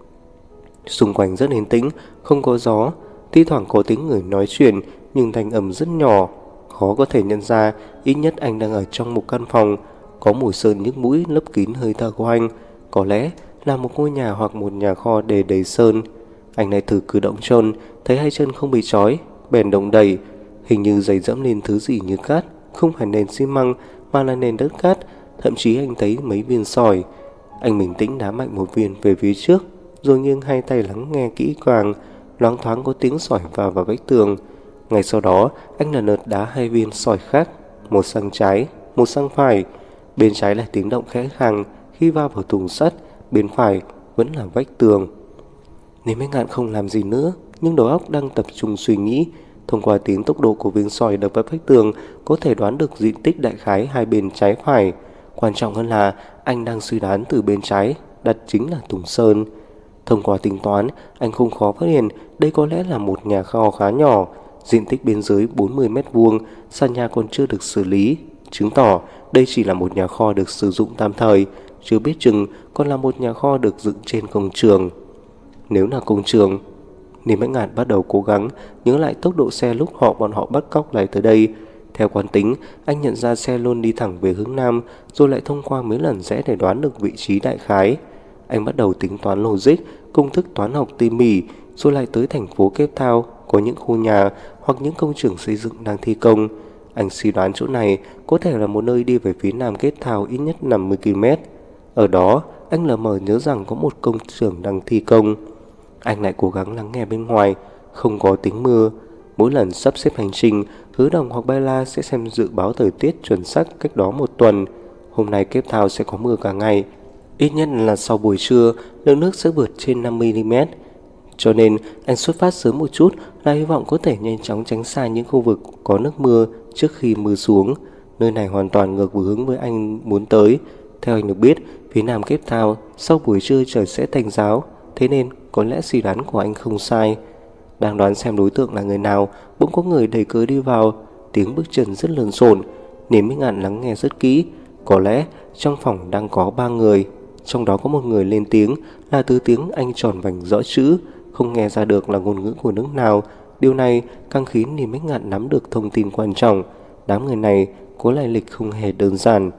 Xung quanh rất yên tĩnh, không có gió, thi thoảng có tiếng người nói chuyện nhưng thanh âm rất nhỏ, khó có thể nhận ra. Ít nhất anh đang ở trong một căn phòng, có mùi sơn nhức mũi lấp kín hơi thở của anh. Có lẽ là một ngôi nhà hoặc một nhà kho đầy sơn. Anh lại thử cử động chân, thấy hai chân không bị trói, bèn động đẩy. Hình như giày dẫm lên thứ gì như cát, không phải nền xi măng mà là nền đất cát. Thậm chí anh thấy mấy viên sỏi. Anh bình tĩnh đá mạnh một viên về phía trước, rồi nghiêng hai tay lắng nghe kỹ càng. Loáng thoáng có tiếng sỏi vào vách tường. Ngay sau đó anh lần lượt đá hai viên sỏi khác, một sang trái, một sang phải. Bên trái là tiếng động khẽ khàng khi va vào thùng sắt, bên phải vẫn là vách tường. Nên mấy ngạn không làm gì nữa, nhưng đầu óc đang tập trung suy nghĩ. Thông qua tiếng tốc độ của viên sỏi đập vào vách tường, có thể đoán được diện tích đại khái hai bên trái phải. Quan trọng hơn là anh đang suy đoán từ bên trái đặt chính là thùng sơn. Thông qua tính toán, anh không khó phát hiện đây có lẽ là một nhà kho khá nhỏ, diện tích bên dưới 40 mét vuông, sàn nhà còn chưa được xử lý, chứng tỏ đây chỉ là một nhà kho được sử dụng tạm thời, chưa biết chừng còn là một nhà kho được dựng trên công trường. Nếu là công trường, Niêm Bách Ngạn bắt đầu cố gắng nhớ lại tốc độ xe lúc bọn họ bắt cóc lại tới đây. Theo quán tính, anh nhận ra xe luôn đi thẳng về hướng nam, rồi lại thông qua mấy lần rẽ để đoán được vị trí đại khái. Anh bắt đầu tính toán logic, công thức toán học tỉ mỉ, rồi lại tới thành phố Cape Town, có những khu nhà hoặc những công trường xây dựng đang thi công. Anh suy đoán chỗ này có thể là một nơi đi về phía nam Cape Town ít nhất 50 km. Ở đó, anh lờ mờ nhớ rằng có một công trường đang thi công. Anh lại cố gắng lắng nghe bên ngoài, không có tiếng mưa. Mỗi lần sắp xếp hành trình, Hứa Đồng hoặc Bella sẽ xem dự báo thời tiết chuẩn xác cách đó một tuần. Hôm nay Cape Town sẽ có mưa cả ngày, ít nhất là sau buổi trưa, lượng nước sẽ vượt trên 5mm. Cho nên anh xuất phát sớm một chút là hy vọng có thể nhanh chóng tránh xa những khu vực có nước mưa trước khi mưa xuống. Nơi này hoàn toàn ngược với hướng với anh muốn tới. Theo anh được biết, phía nam Cape Town sau buổi trưa trời sẽ tạnh giáo, thế nên có lẽ suy đoán của anh không sai. Đang đoán xem đối tượng là người nào, bỗng có người đẩy cửa đi vào. Tiếng bước chân rất lộn xộn. Niêm Bách Ngạn lắng nghe rất kỹ. Có lẽ trong phòng đang có 3 người, trong đó có một người lên tiếng là từ tiếng Anh tròn vành rõ chữ, không nghe ra được là ngôn ngữ của nước nào. Điều này càng khiến Niêm Bách Ngạn nắm được thông tin quan trọng. Đám người này có lai lịch không hề đơn giản.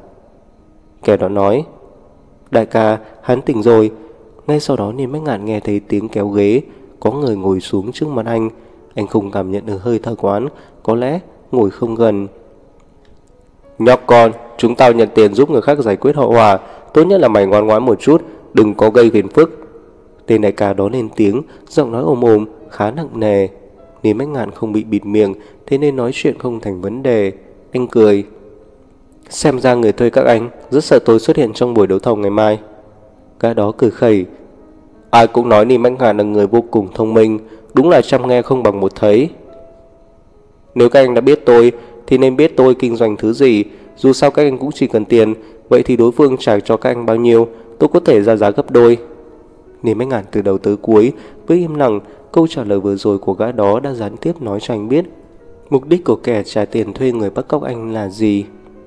Kẻ đó nói: "Đại ca, hắn tỉnh rồi." Ngay sau đó Niêm Bách Ngạn nghe thấy tiếng kéo ghế, có người ngồi xuống trước mặt anh. Anh không cảm nhận được hơi thở quán, có lẽ ngồi không gần. "Nhóc con, chúng tao nhận tiền giúp người khác giải quyết hậu họa, tốt nhất là mày ngoan ngoãn một chút, đừng có gây phiền phức." Tên đại ca đó lên tiếng, giọng nói ồm ồm, khá nặng nề. Niêm Bách Ngạn không bị bịt miệng, thế nên nói chuyện không thành vấn đề. Anh cười: "Xem ra người thuê các anh rất sợ tôi xuất hiện trong buổi đấu thầu ngày mai." Gã đó cười khẩy: "Ai cũng nói Niêm Bách Ngạn là người vô cùng thông minh, đúng là trăm nghe không bằng một thấy. Nếu các anh đã biết tôi thì nên biết tôi kinh doanh thứ gì. Dù sao các anh cũng chỉ cần tiền, vậy thì đối phương trả cho các anh bao nhiêu, tôi có thể ra giá gấp đôi." Niêm Bách Ngạn từ đầu tới cuối với im lặng. Câu trả lời vừa rồi của gã đó đã gián tiếp nói cho anh biết mục đích của kẻ trả tiền thuê người bắt cóc anh là gì.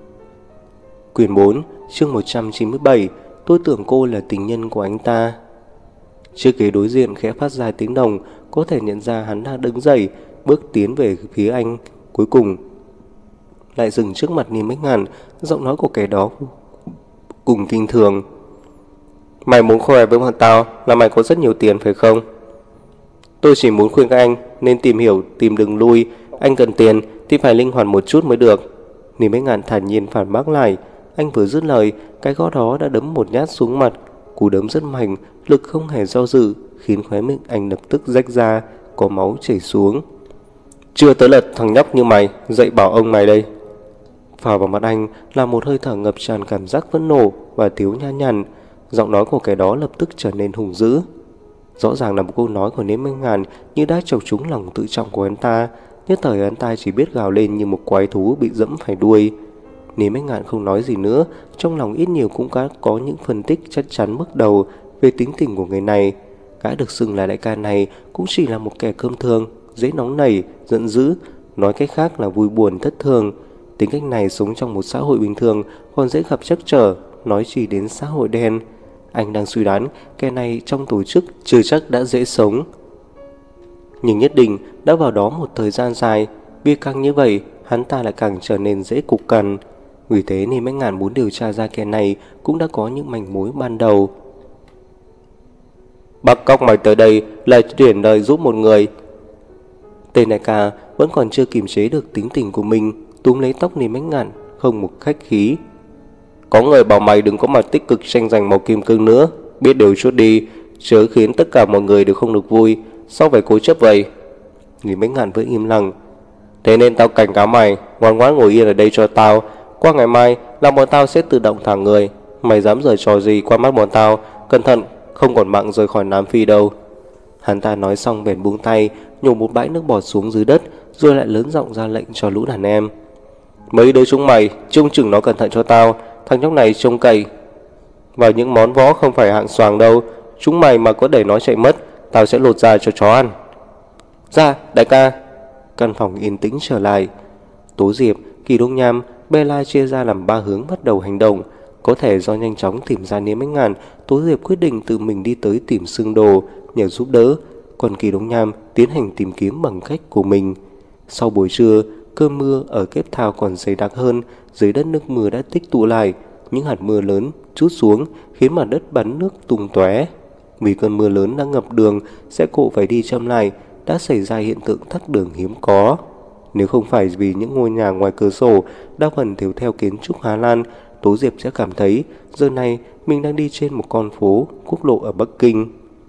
Quyển 4, chương 197. Tôi tưởng cô là tình nhân của anh ta. Chiếc ghế đối diện khẽ phát ra tiếng động, có thể nhận ra hắn đã đứng dậy, bước tiến về phía anh. Cuối cùng lại dừng trước mặt Niêm Bách Ngạn. Giọng nói của kẻ đó cùng kinh thường: "Mày muốn khoe với bọn tao là mày có rất nhiều tiền phải không? Tôi chỉ muốn khuyên các anh nên tìm hiểu, tìm đường lui. Anh cần tiền thì phải linh hoạt một chút mới được." Niêm Bách Ngạn thản nhiên phản bác lại. Anh vừa dứt lời, cái gõ đó đã đấm một nhát xuống mặt. Cú đấm rất mạnh, lực không hề do dự, khiến khóe miệng anh lập tức rách ra, có máu chảy xuống. "Chưa tới lượt thằng nhóc như mày dậy bảo ông mày đây." Phả vào mặt anh là một hơi thở ngập tràn cảm giác phẫn nộ và thiếu nhã nhặn. Giọng nói của kẻ đó lập tức trở nên hung dữ. Rõ ràng là một câu nói của Niêm Bách Ngạn như đã chọc trúng lòng tự trọng của anh ta. Nhất thời anh ta chỉ biết gào lên như một quái thú bị dẫm phải đuôi. Nếu Bách Ngạn không nói gì nữa, trong lòng ít nhiều cũng có những phân tích chắc chắn bước đầu về tính tình của người này. Gã được xưng là đại ca này cũng chỉ là một kẻ cơm thường, dễ nóng nảy, giận dữ, nói cách khác là vui buồn thất thường. Tính cách này sống trong một xã hội bình thường còn dễ gặp trắc trở, nói chỉ đến xã hội đen. Anh đang suy đoán kẻ này trong tổ chức chưa chắc đã dễ sống, nhưng nhất định đã vào đó một thời gian dài, việc càng như vậy hắn ta lại càng trở nên dễ cục cằn. Vì thế nên Bách Ngạn muốn điều tra ra kẻ này cũng đã có những manh mối ban đầu. Bắt cóc mày tới đây là tuyển đời giúp một người. Tên đại ca vẫn còn chưa kiềm chế được tính tình của mình, túm lấy tóc Ninh Bách Ngạn không một khách khí. Có người bảo mày đừng có mà tích cực tranh giành màu kim cương nữa, biết điều chút đi, chớ khiến tất cả mọi người đều không được vui. Sao phải cố chấp vậy? Ninh Bách Ngạn vẫn im lặng. Thế nên tao cảnh cáo mày ngoan ngoãn ngồi yên ở đây cho tao. Qua ngày mai là bọn tao sẽ tự động thả người. Mày dám giở trò gì qua mắt bọn tao, cẩn thận không còn mạng rời khỏi Nam Phi đâu. Hắn ta nói xong bèn buông tay, nhổ một bãi nước bọt xuống dưới đất, rồi lại lớn giọng ra lệnh cho lũ đàn em. Mấy đứa chúng mày trông chừng nó cẩn thận cho tao. Thằng nhóc này trông cậy vào những món võ không phải hạng xoàng đâu. Chúng mày mà có để nó chạy mất, tao sẽ lột da cho chó ăn. Dạ đại ca. Căn phòng yên tĩnh trở lại. Tố Diệp, Kỳ Đông Nham, Bella chia ra làm 3 hướng bắt đầu hành động. Có thể do nhanh chóng tìm ra Niêm Bách Ngạn, Tố Diệp quyết định tự mình đi tới tìm Xương Đồ nhờ giúp đỡ, còn Kỳ Đông Nham tiến hành tìm kiếm bằng cách của mình. Sau buổi trưa, cơn mưa ở Cape Town còn dày đặc hơn, dưới đất nước mưa đã tích tụ lại, những hạt mưa lớn trút xuống khiến mặt đất bắn nước tung tóe. Vì cơn mưa lớn đã ngập đường, xe cộ phải đi chậm lại, đã xảy ra hiện tượng tắc đường hiếm có. Nếu không phải vì những ngôi nhà ngoài cửa sổ đa phần đều theo kiến trúc Hà Lan, Tố Diệp sẽ cảm thấy giờ này mình đang đi trên một con phố quốc lộ ở Bắc Kinh.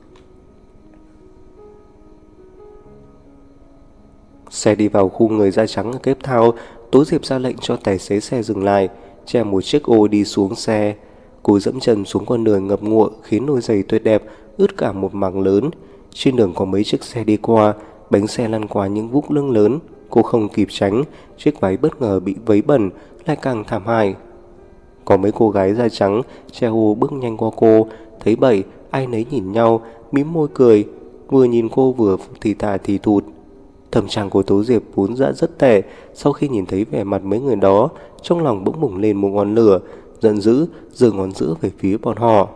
Xe đi vào khu người da trắng ở Cape Town. Tố Diệp ra lệnh cho tài xế xe dừng lại, chèo một chiếc ô đi xuống xe. Cô dẫm chân xuống con đường ngập ngụa khiến đôi giày tuyệt đẹp ướt cả một mảng lớn. Trên đường có mấy chiếc xe đi qua, bánh xe lăn qua những vũng lưng lớn. Cô không kịp tránh, chiếc váy bất ngờ bị vấy bẩn, lại càng thảm hại. Có mấy cô gái da trắng treo ô bước nhanh qua cô, thấy vậy ai nấy nhìn nhau, mím môi cười, vừa nhìn cô vừa thì thà thì thụt. Tâm trạng của Tố Diệp vốn đã rất tệ, sau khi nhìn thấy vẻ mặt mấy người đó, trong lòng bỗng bùng lên một ngọn lửa, giận dữ giơ ngón giữa về phía bọn họ.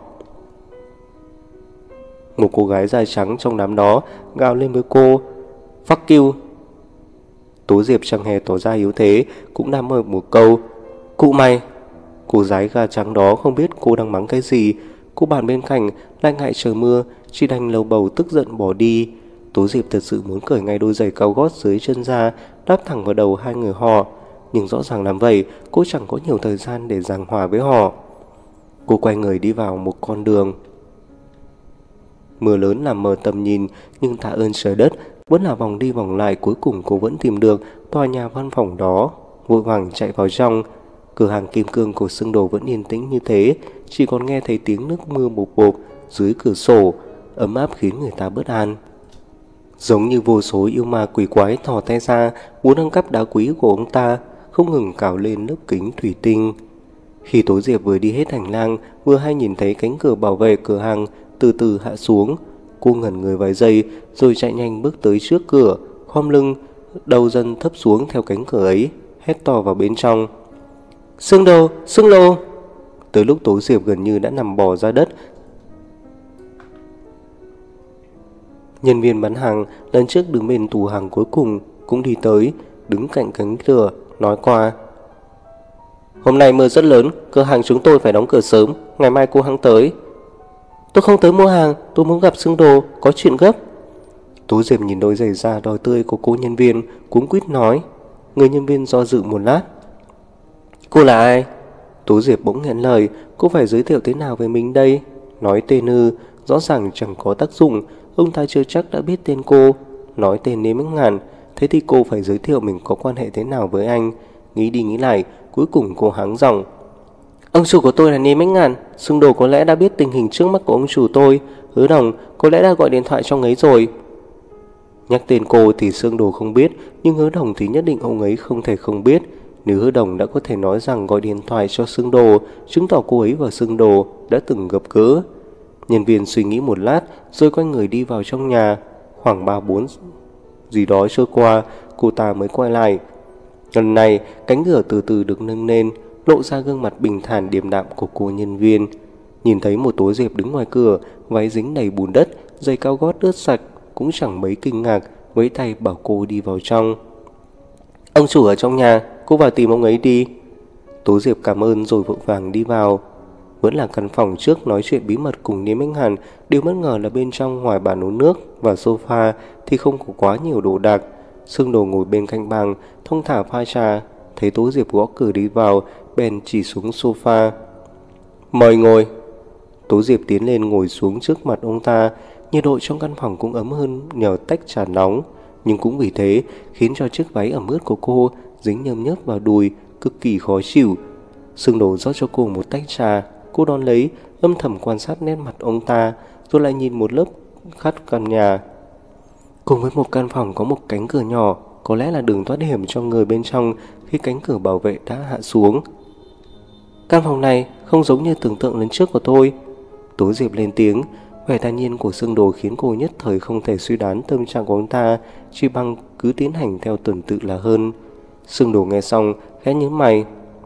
Một cô gái da trắng trong đám đó gào lên với cô, "Fuck you!" Tố Diệp chẳng hề tỏ ra yếu thế, cũng đam mơ một câu, "Cụ mày!" Cô gái da trắng đó không biết cô đang mắng cái gì. Cô bạn bên cạnh lại ngại trời mưa, chỉ đành lầu bầu tức giận bỏ đi. Tố Diệp thật sự muốn cởi ngay đôi giày cao gót dưới chân ra, đáp thẳng vào đầu hai người họ, nhưng rõ ràng làm vậy cô chẳng có nhiều thời gian để giảng hòa với họ. Cô quay người đi vào một con đường. Mưa lớn làm mờ tầm nhìn, nhưng tạ ơn trời đất, vẫn là vòng đi vòng lại cuối cùng cô vẫn tìm được tòa nhà văn phòng đó. Vội vàng chạy vào trong. Cửa hàng kim cương của Xương Đồ vẫn yên tĩnh như thế, chỉ còn nghe thấy tiếng nước mưa bộp bộp dưới cửa sổ, ấm áp khiến người ta bất an. Giống như vô số yêu ma quỷ quái thò tay ra muốn ăn cắp đá quý của ông ta, không ngừng cào lên lớp kính thủy tinh. Khi Tố Diệp vừa đi hết hành lang, vừa hay nhìn thấy cánh cửa bảo vệ cửa hàng từ từ hạ xuống. Cô ngẩn người vài giây rồi chạy nhanh bước tới trước cửa, khom lưng, đầu dần thấp xuống theo cánh cửa ấy, hét to vào bên trong, "Xương Đồ, Xương Đồ!" Tới lúc Tố Diệp gần như đã nằm bò ra đất, nhân viên bán hàng lần trước đứng bên tủ hàng cuối cùng cũng đi tới, đứng cạnh cánh cửa, nói qua, "Hôm nay mưa rất lớn, cửa hàng chúng tôi phải đóng cửa sớm, ngày mai cô hãng tới." "Tôi không tới mua hàng, tôi muốn gặp Xương Đồ, có chuyện gấp." Tố Diệp nhìn đôi giày da đỏ tươi của cô nhân viên, cuống quýt nói. Người nhân viên do dự một lát, "Cô là ai?" Tố Diệp bỗng nghẹn lời, cô phải giới thiệu thế nào về mình đây? Nói tên ư, rõ ràng chẳng có tác dụng, ông ta chưa chắc đã biết tên cô. Nói tên Niêm Bách Ngạn, thế thì cô phải giới thiệu mình có quan hệ thế nào với anh. Nghĩ đi nghĩ lại, cuối cùng cô hắng giọng, "Ông chủ của tôi là Niêm Bách Ngạn, Xương Đồ có lẽ đã biết tình hình trước mắt của ông chủ tôi, Hứa Đồng có lẽ đã gọi điện thoại cho ông ấy rồi." Nhắc tên cô thì Xương Đồ không biết, nhưng Hứa Đồng thì nhất định ông ấy không thể không biết. Nếu Hứa Đồng đã có thể nói rằng gọi điện thoại cho Sương Đồ, chứng tỏ cô ấy và Sương Đồ đã từng gặp gỡ. Nhân viên suy nghĩ một lát rồi quay người đi vào trong nhà. Khoảng 3-4 gì đó trôi qua, cô ta mới quay lại. Lần này cánh cửa từ từ được nâng lên, lộ ra gương mặt bình thản điềm đạm của cô nhân viên. Nhìn thấy một Tố Diệp đứng ngoài cửa, váy dính đầy bùn đất, giày cao gót ướt sạch, cũng chẳng mấy kinh ngạc, vẫy tay bảo cô đi vào trong. Ông chủ ở trong nhà, cô vào tìm ông ấy đi. Tố Diệp cảm ơn rồi vội vàng đi vào. Vẫn là căn phòng trước nói chuyện bí mật cùng Niêm Anh Hàn, điều bất ngờ là bên trong ngoài bàn uống nước và sofa thì không có quá nhiều đồ đạc. Sương Đồ ngồi bên cạnh bàn, thong thả pha trà, thấy Tố Diệp gõ cửa đi vào, bèn chỉ xuống sofa. Mời ngồi. Tố Diệp tiến lên ngồi xuống trước mặt ông ta. Nhiệt độ trong căn phòng cũng ấm hơn nhờ tách trà nóng, nhưng cũng vì thế khiến cho chiếc váy ẩm ướt của cô dính nhơm nhớp vào đùi, cực kỳ khó chịu. Sương Đồ rót cho cô một tách trà, cô đón lấy, âm thầm quan sát nét mặt ông ta, rồi lại nhìn một lớp khắp căn nhà. Cùng với một căn phòng có một cánh cửa nhỏ, có lẽ là đường thoát hiểm cho người bên trong khi cánh cửa bảo vệ đã hạ xuống. Căn phòng này không giống như tưởng tượng lần trước của tôi. Tố Diệp lên tiếng. Vẻ thản nhiên của Sương Đồ khiến cô nhất thời không thể suy đoán tâm trạng của ông ta, chỉ bằng cứ tiến hành theo tuần tự là hơn. Sương Đồ nghe xong khẽ nhíu mày.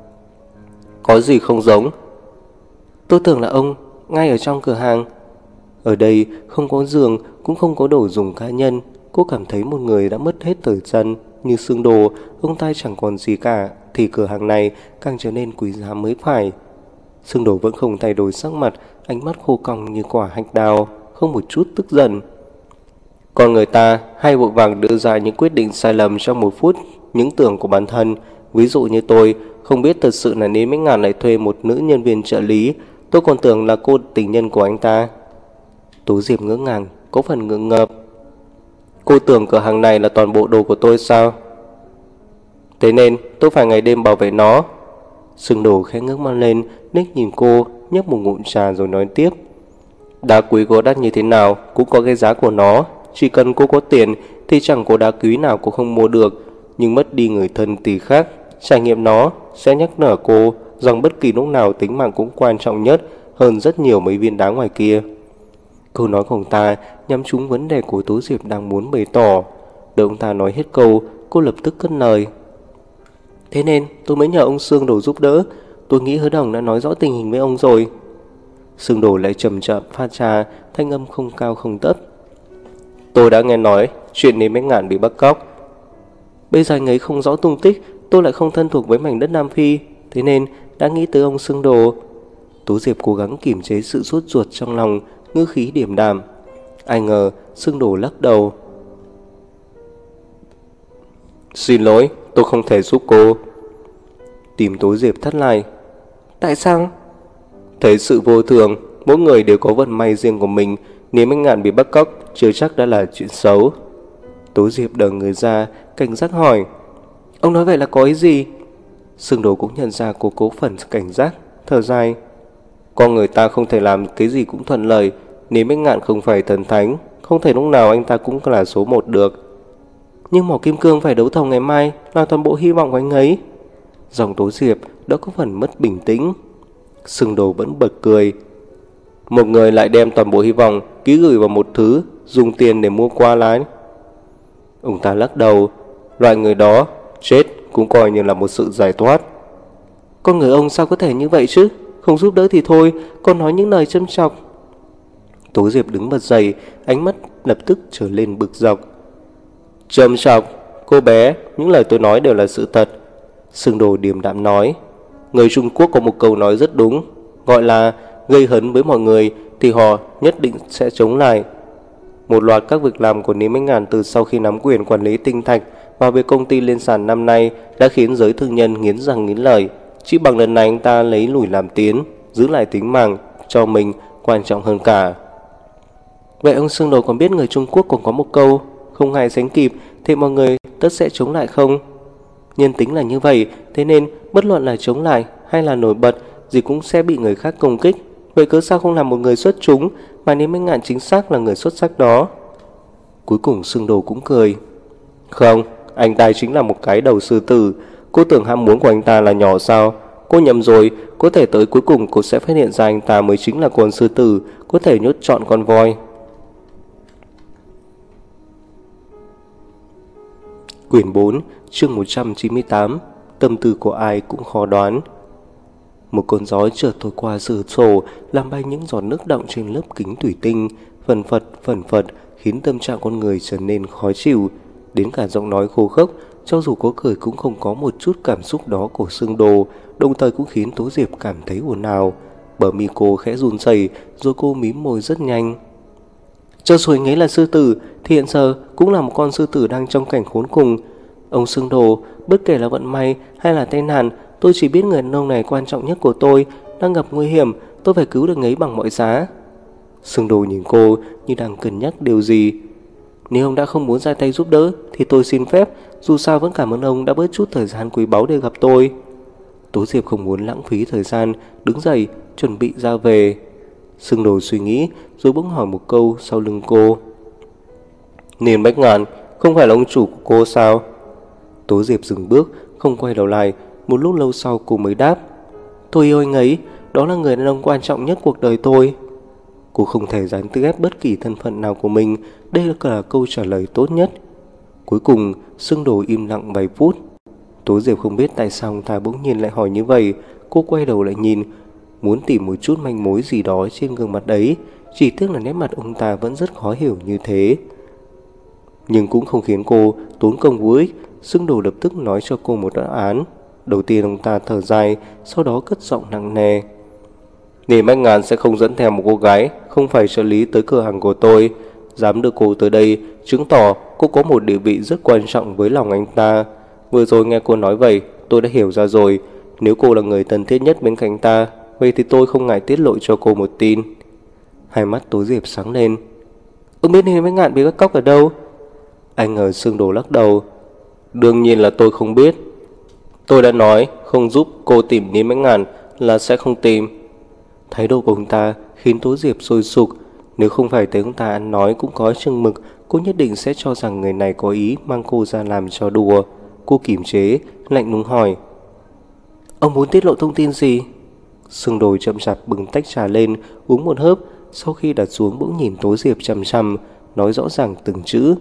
Có gì không giống? Tôi tưởng là ông ngay ở trong cửa hàng. Ở đây không có giường, cũng không có đồ dùng cá nhân. Cô cảm thấy một người đã mất hết thời gian. Như Sương Đồ, ông ta chẳng còn gì cả, thì cửa hàng này càng trở nên quý giá mới phải. Sương Đồ vẫn không thay đổi sắc mặt, ánh mắt khô cong như quả hạch đào, không một chút tức giận. Còn người ta hay vội vàng đưa ra những quyết định sai lầm trong một phút những tưởng của bản thân. Ví dụ như tôi, không biết thật sự là Niêm Anh Ngàn lại thuê một nữ nhân viên trợ lý. Tôi còn tưởng là cô tình nhân của anh ta. Tố Diệp ngỡ ngàng, có phần ngượng ngập. Cô tưởng cửa hàng này là toàn bộ đồ của tôi sao? Thế nên tôi phải ngày đêm bảo vệ nó. Sương Đồ khẽ ngước mắt lên, ních nhìn cô, nhấp một ngụm trà rồi nói tiếp. Đá quý có đắt như thế nào cũng có cái giá của nó. Chỉ cần cô có tiền thì chẳng có đá quý nào cô không mua được. Nhưng mất đi người thân thì khác. Trải nghiệm nó sẽ nhắc nhở cô rằng bất kỳ lúc nào tính mạng cũng quan trọng nhất, hơn rất nhiều mấy viên đá ngoài kia. Câu nói của ông ta nhắm trúng vấn đề của Tố Diệp đang muốn bày tỏ. Đợi ông ta nói hết câu, cô lập tức cất lời. Thế nên tôi mới nhờ ông Sương Đồ giúp đỡ. Tôi nghĩ Hứa Đồng đã nói rõ tình hình với ông rồi. Sương Đồ lại chậm chậm pha trà, thanh âm không cao không thấp. Tôi đã nghe nói chuyện Niêm Anh Ngạn bị bắt cóc. Bây giờ anh ấy không rõ tung tích, tôi lại không thân thuộc với mảnh đất Nam Phi, thế nên đã nghĩ tới ông Sương Đồ. Tố Diệp cố gắng kiềm chế sự sốt ruột trong lòng, ngữ khí điềm đạm. Ai ngờ Sương Đồ lắc đầu. Xin lỗi, tôi không thể giúp cô. Tìm Tố Diệp thắt lại. Tại sao? Thấy sự vô thường, mỗi người đều có vận may riêng của mình. Nếu Anh Ngạn bị bắt cóc chưa chắc đã là chuyện xấu. Tố Diệp đờ người ra, cảnh giác hỏi. Ông nói vậy là có ý gì? Sương Đồ cũng nhận ra cô cố phần cảnh giác, thở dài. Con người ta không thể làm cái gì cũng thuận lợi. Nếu Anh Ngạn không phải thần thánh, không thể lúc nào anh ta cũng là số 1 được. Nhưng Mỏ Kim Cương phải đấu thầu ngày mai là toàn bộ hy vọng của anh ấy. Dòng Tố Diệp đã có phần mất bình tĩnh. Sương Đồ vẫn bật cười. Một người lại đem toàn bộ hy vọng ký gửi vào một thứ, dùng tiền để mua qua lái. Ông ta lắc đầu. Loại người đó chết cũng coi như là một sự giải thoát. Con người ông sao có thể như vậy chứ? Không giúp đỡ thì thôi, còn nói những lời châm chọc. Tố Diệp đứng bật dậy, ánh mắt lập tức trở lên bực dọc. Châm chọc? Cô bé, những lời tôi nói đều là sự thật. Sương Đồ điềm đạm nói. Người Trung Quốc có một câu nói rất đúng, gọi là gây hấn với mọi người thì họ nhất định sẽ chống lại. Một loạt các việc làm của Niêm Anh Ngạn từ sau khi nắm quyền quản lý tinh thạch và việc công ty lên sàn năm nay đã khiến giới thương nhân nghiến răng nghiến lợi. Chỉ bằng lần này anh ta lấy lùi làm tiến, giữ lại tính mạng cho mình quan trọng hơn cả. Vậy ông Sương Đồ còn biết người Trung Quốc còn có một câu không ai sánh kịp thì mọi người tất sẽ chống lại không? Nhân tính là như vậy, thế nên bất luận là chống lại hay là nổi bật gì cũng sẽ bị người khác công kích. Vậy cớ sao không làm một người xuất chúng mà Niêm Anh Ngạn chính xác là người xuất sắc đó? Cuối cùng Sương Đồ cũng cười. Không, anh ta chính là một cái đầu sư tử. Cô tưởng ham muốn của anh ta là nhỏ sao? Cô nhầm rồi, có thể tới cuối cùng cô sẽ phát hiện ra anh ta mới chính là con sư tử, có thể nhốt trọn con voi. Quyển 4, chương 198. Tâm tư của ai cũng khó đoán. Một cơn gió chợt thổi qua cửa sổ, làm bay những giọt nước đọng trên lớp kính thủy tinh, phần phật, khiến tâm trạng con người trở nên khó chịu. Đến cả giọng nói khô khốc, cho dù có cười cũng không có một chút cảm xúc đó của Sương Đồ, đồng thời cũng khiến Tố Diệp cảm thấy ồn ào. Bờ mi cô khẽ run rẩy, rồi cô mím môi rất nhanh. Cho dù anh ấy là sư tử, thì hiện giờ cũng là một con sư tử đang trong cảnh khốn cùng. Ông Sương Đồ, bất kể là vận may hay là tai nạn, tôi chỉ biết người đàn ông này quan trọng nhất của tôi đang gặp nguy hiểm, tôi phải cứu được ấy bằng mọi giá. Sương Đồ nhìn cô như đang cân nhắc điều gì. Nếu ông đã không muốn ra tay giúp đỡ thì tôi xin phép, dù sao vẫn cảm ơn ông đã bớt chút thời gian quý báu để gặp tôi. Tố Diệp không muốn lãng phí thời gian, đứng dậy chuẩn bị ra về. Sương Đồ suy nghĩ rồi bỗng hỏi một câu sau lưng cô. Niên Bách Ngạn không phải là ông chủ của cô sao? Tố Diệp dừng bước, không quay đầu lại. Một lúc lâu sau cô mới đáp. Tôi yêu anh ấy, đó là người đàn ông quan trọng nhất cuộc đời tôi. Cô không thể dán tư ép bất kỳ thân phận nào của mình. Đây là câu trả lời tốt nhất. Cuối cùng Sương Đồ im lặng vài phút. Tố Diệp không biết tại sao ông ta bỗng nhiên lại hỏi như vậy. Cô quay đầu lại nhìn, muốn tìm một chút manh mối gì đó trên gương mặt ấy. Chỉ tiếc là nét mặt ông ta vẫn rất khó hiểu như thế. Nhưng cũng không khiến cô tốn công vô ích. Sương Đồ lập tức nói cho cô một đáp án. Đầu tiên ông ta thở dài, sau đó cất giọng nặng nề. Niên Bách Ngạn sẽ không dẫn theo một cô gái không phải trợ lý tới cửa hàng của tôi. Dám đưa cô tới đây chứng tỏ cô có một địa vị rất quan trọng với lòng anh ta. Vừa rồi nghe cô nói vậy, tôi đã hiểu ra rồi. Nếu cô là người thân thiết nhất bên cạnh ta, vậy thì tôi không ngại tiết lộ cho cô một tin. Hai mắt Tố Diệp sáng lên. Ông biết Niên Bách Ngạn bị bắt cóc ở đâu? Anh ở Sương Đồ lắc đầu. Đương nhiên là tôi không biết. Tôi đã nói không giúp cô tìm Niên Bách Ngạn là sẽ không tìm. Thái độ của ông ta khiến Tố Diệp sôi sục. Nếu không phải thấy ông ta ăn nói cũng có chừng mực, cô nhất định sẽ cho rằng người này có ý mang cô ra làm trò đùa. Cô kiềm chế, lạnh lùng hỏi. Ông muốn tiết lộ thông tin gì? Sương Đồ chậm chạp bưng tách trà lên, uống một hớp. Sau khi đặt xuống bỗng nhìn Tố Diệp chằm chằm, nói rõ ràng từng chữ.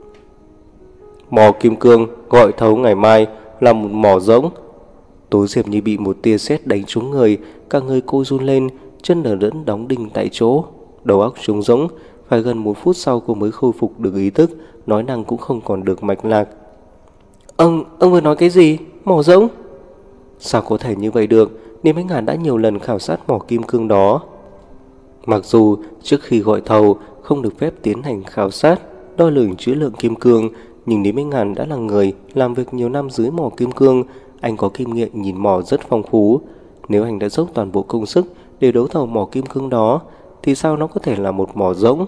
Mỏ kim cương gọi thấu ngày mai là một mỏ rỗng. Tố Diệp như bị một tia sét đánh trúng người, cả người cô run lên, chân đờ đẫn đóng đinh tại chỗ, đầu óc trống rỗng. Phải gần 1 phút sau cô mới khôi phục được ý thức, nói năng cũng không còn được mạch lạc. Ông vừa nói cái gì? Mỏ rỗng? Sao có thể như vậy được? Niên Bách Ngạn đã nhiều lần khảo sát mỏ kim cương đó. Mặc dù trước khi gọi thầu không được phép tiến hành khảo sát, đo lường trữ lượng kim cương, nhưng Niên Bách Ngạn đã là người làm việc nhiều năm dưới mỏ kim cương. Anh có kinh nghiệm nhìn mỏ rất phong phú. Nếu anh đã dốc toàn bộ công sức để đấu thầu mỏ kim cương đó, thì sao nó có thể là một mỏ rỗng?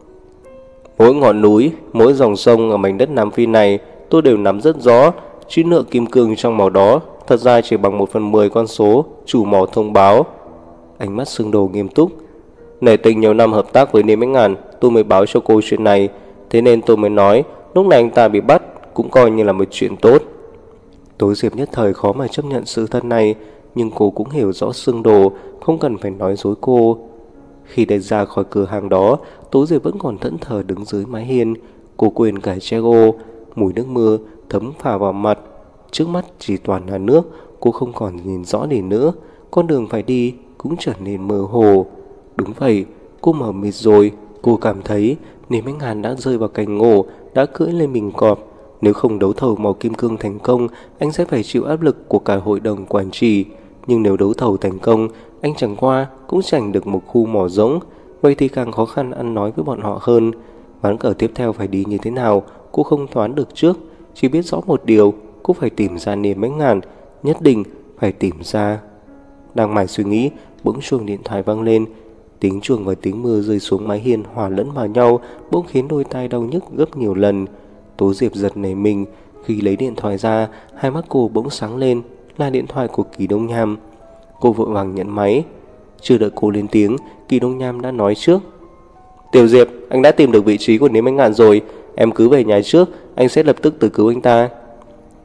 Mỗi ngọn núi, mỗi dòng sông ở mảnh đất Nam Phi này tôi đều nắm rất rõ. Trữ lượng kim cương trong mỏ đó thật ra chỉ bằng 1/10 con số chủ mỏ thông báo. Ánh mắt Sương Đồ nghiêm túc. Nể tình nhiều năm hợp tác với Niên Bách Ngạn, tôi mới báo cho cô chuyện này. Thế nên tôi mới nói lúc này anh ta bị bắt cũng coi như là một chuyện tốt. Tố Diệp nhất thời khó mà chấp nhận sự thật này, nhưng cô cũng hiểu rõ Sương Đồ, không cần phải nói dối cô. Khi đi ra khỏi cửa hàng đó, Tố Diệp vẫn còn thẫn thờ đứng dưới mái hiên. Cô quên cả che ô, mùi nước mưa thấm phả vào mặt. Trước mắt chỉ toàn là nước, cô không còn nhìn rõ gì nữa. Con đường phải đi cũng trở nên mơ hồ. Đúng vậy, cô mờ mịt rồi. Cô cảm thấy Niên Bách Ngạn đã rơi vào cảnh ngộ, đã cưỡi lên mình cọp. Nếu không đấu thầu mỏ kim cương thành công, anh sẽ phải chịu áp lực của cả hội đồng quản trị. Nhưng nếu đấu thầu thành công, anh chẳng qua cũng giành được một khu mỏ rỗng. Vậy thì càng khó khăn ăn nói với bọn họ hơn. Ván cờ tiếp theo phải đi như thế nào cô không đoán được trước. Chỉ biết rõ một điều, cô phải tìm ra Niên Bách Ngạn, nhất định phải tìm ra. Đang mải suy nghĩ, bỗng chuông điện thoại vang lên. Tiếng chuông và tiếng mưa rơi xuống mái hiên hòa lẫn vào nhau, bỗng khiến đôi tai đau nhức gấp nhiều lần. Tố Diệp giật nảy mình. Khi lấy điện thoại ra, hai mắt cô bỗng sáng lên. Là điện thoại của Kỳ Đông Nham. Cô vội vàng nhận máy. Chưa đợi cô lên tiếng, Kỳ Đông Nham đã nói trước. Tiểu Diệp, anh đã tìm được vị trí của Niên Bách Ngạn rồi. Em cứ về nhà trước, anh sẽ lập tức tới cứu anh ta.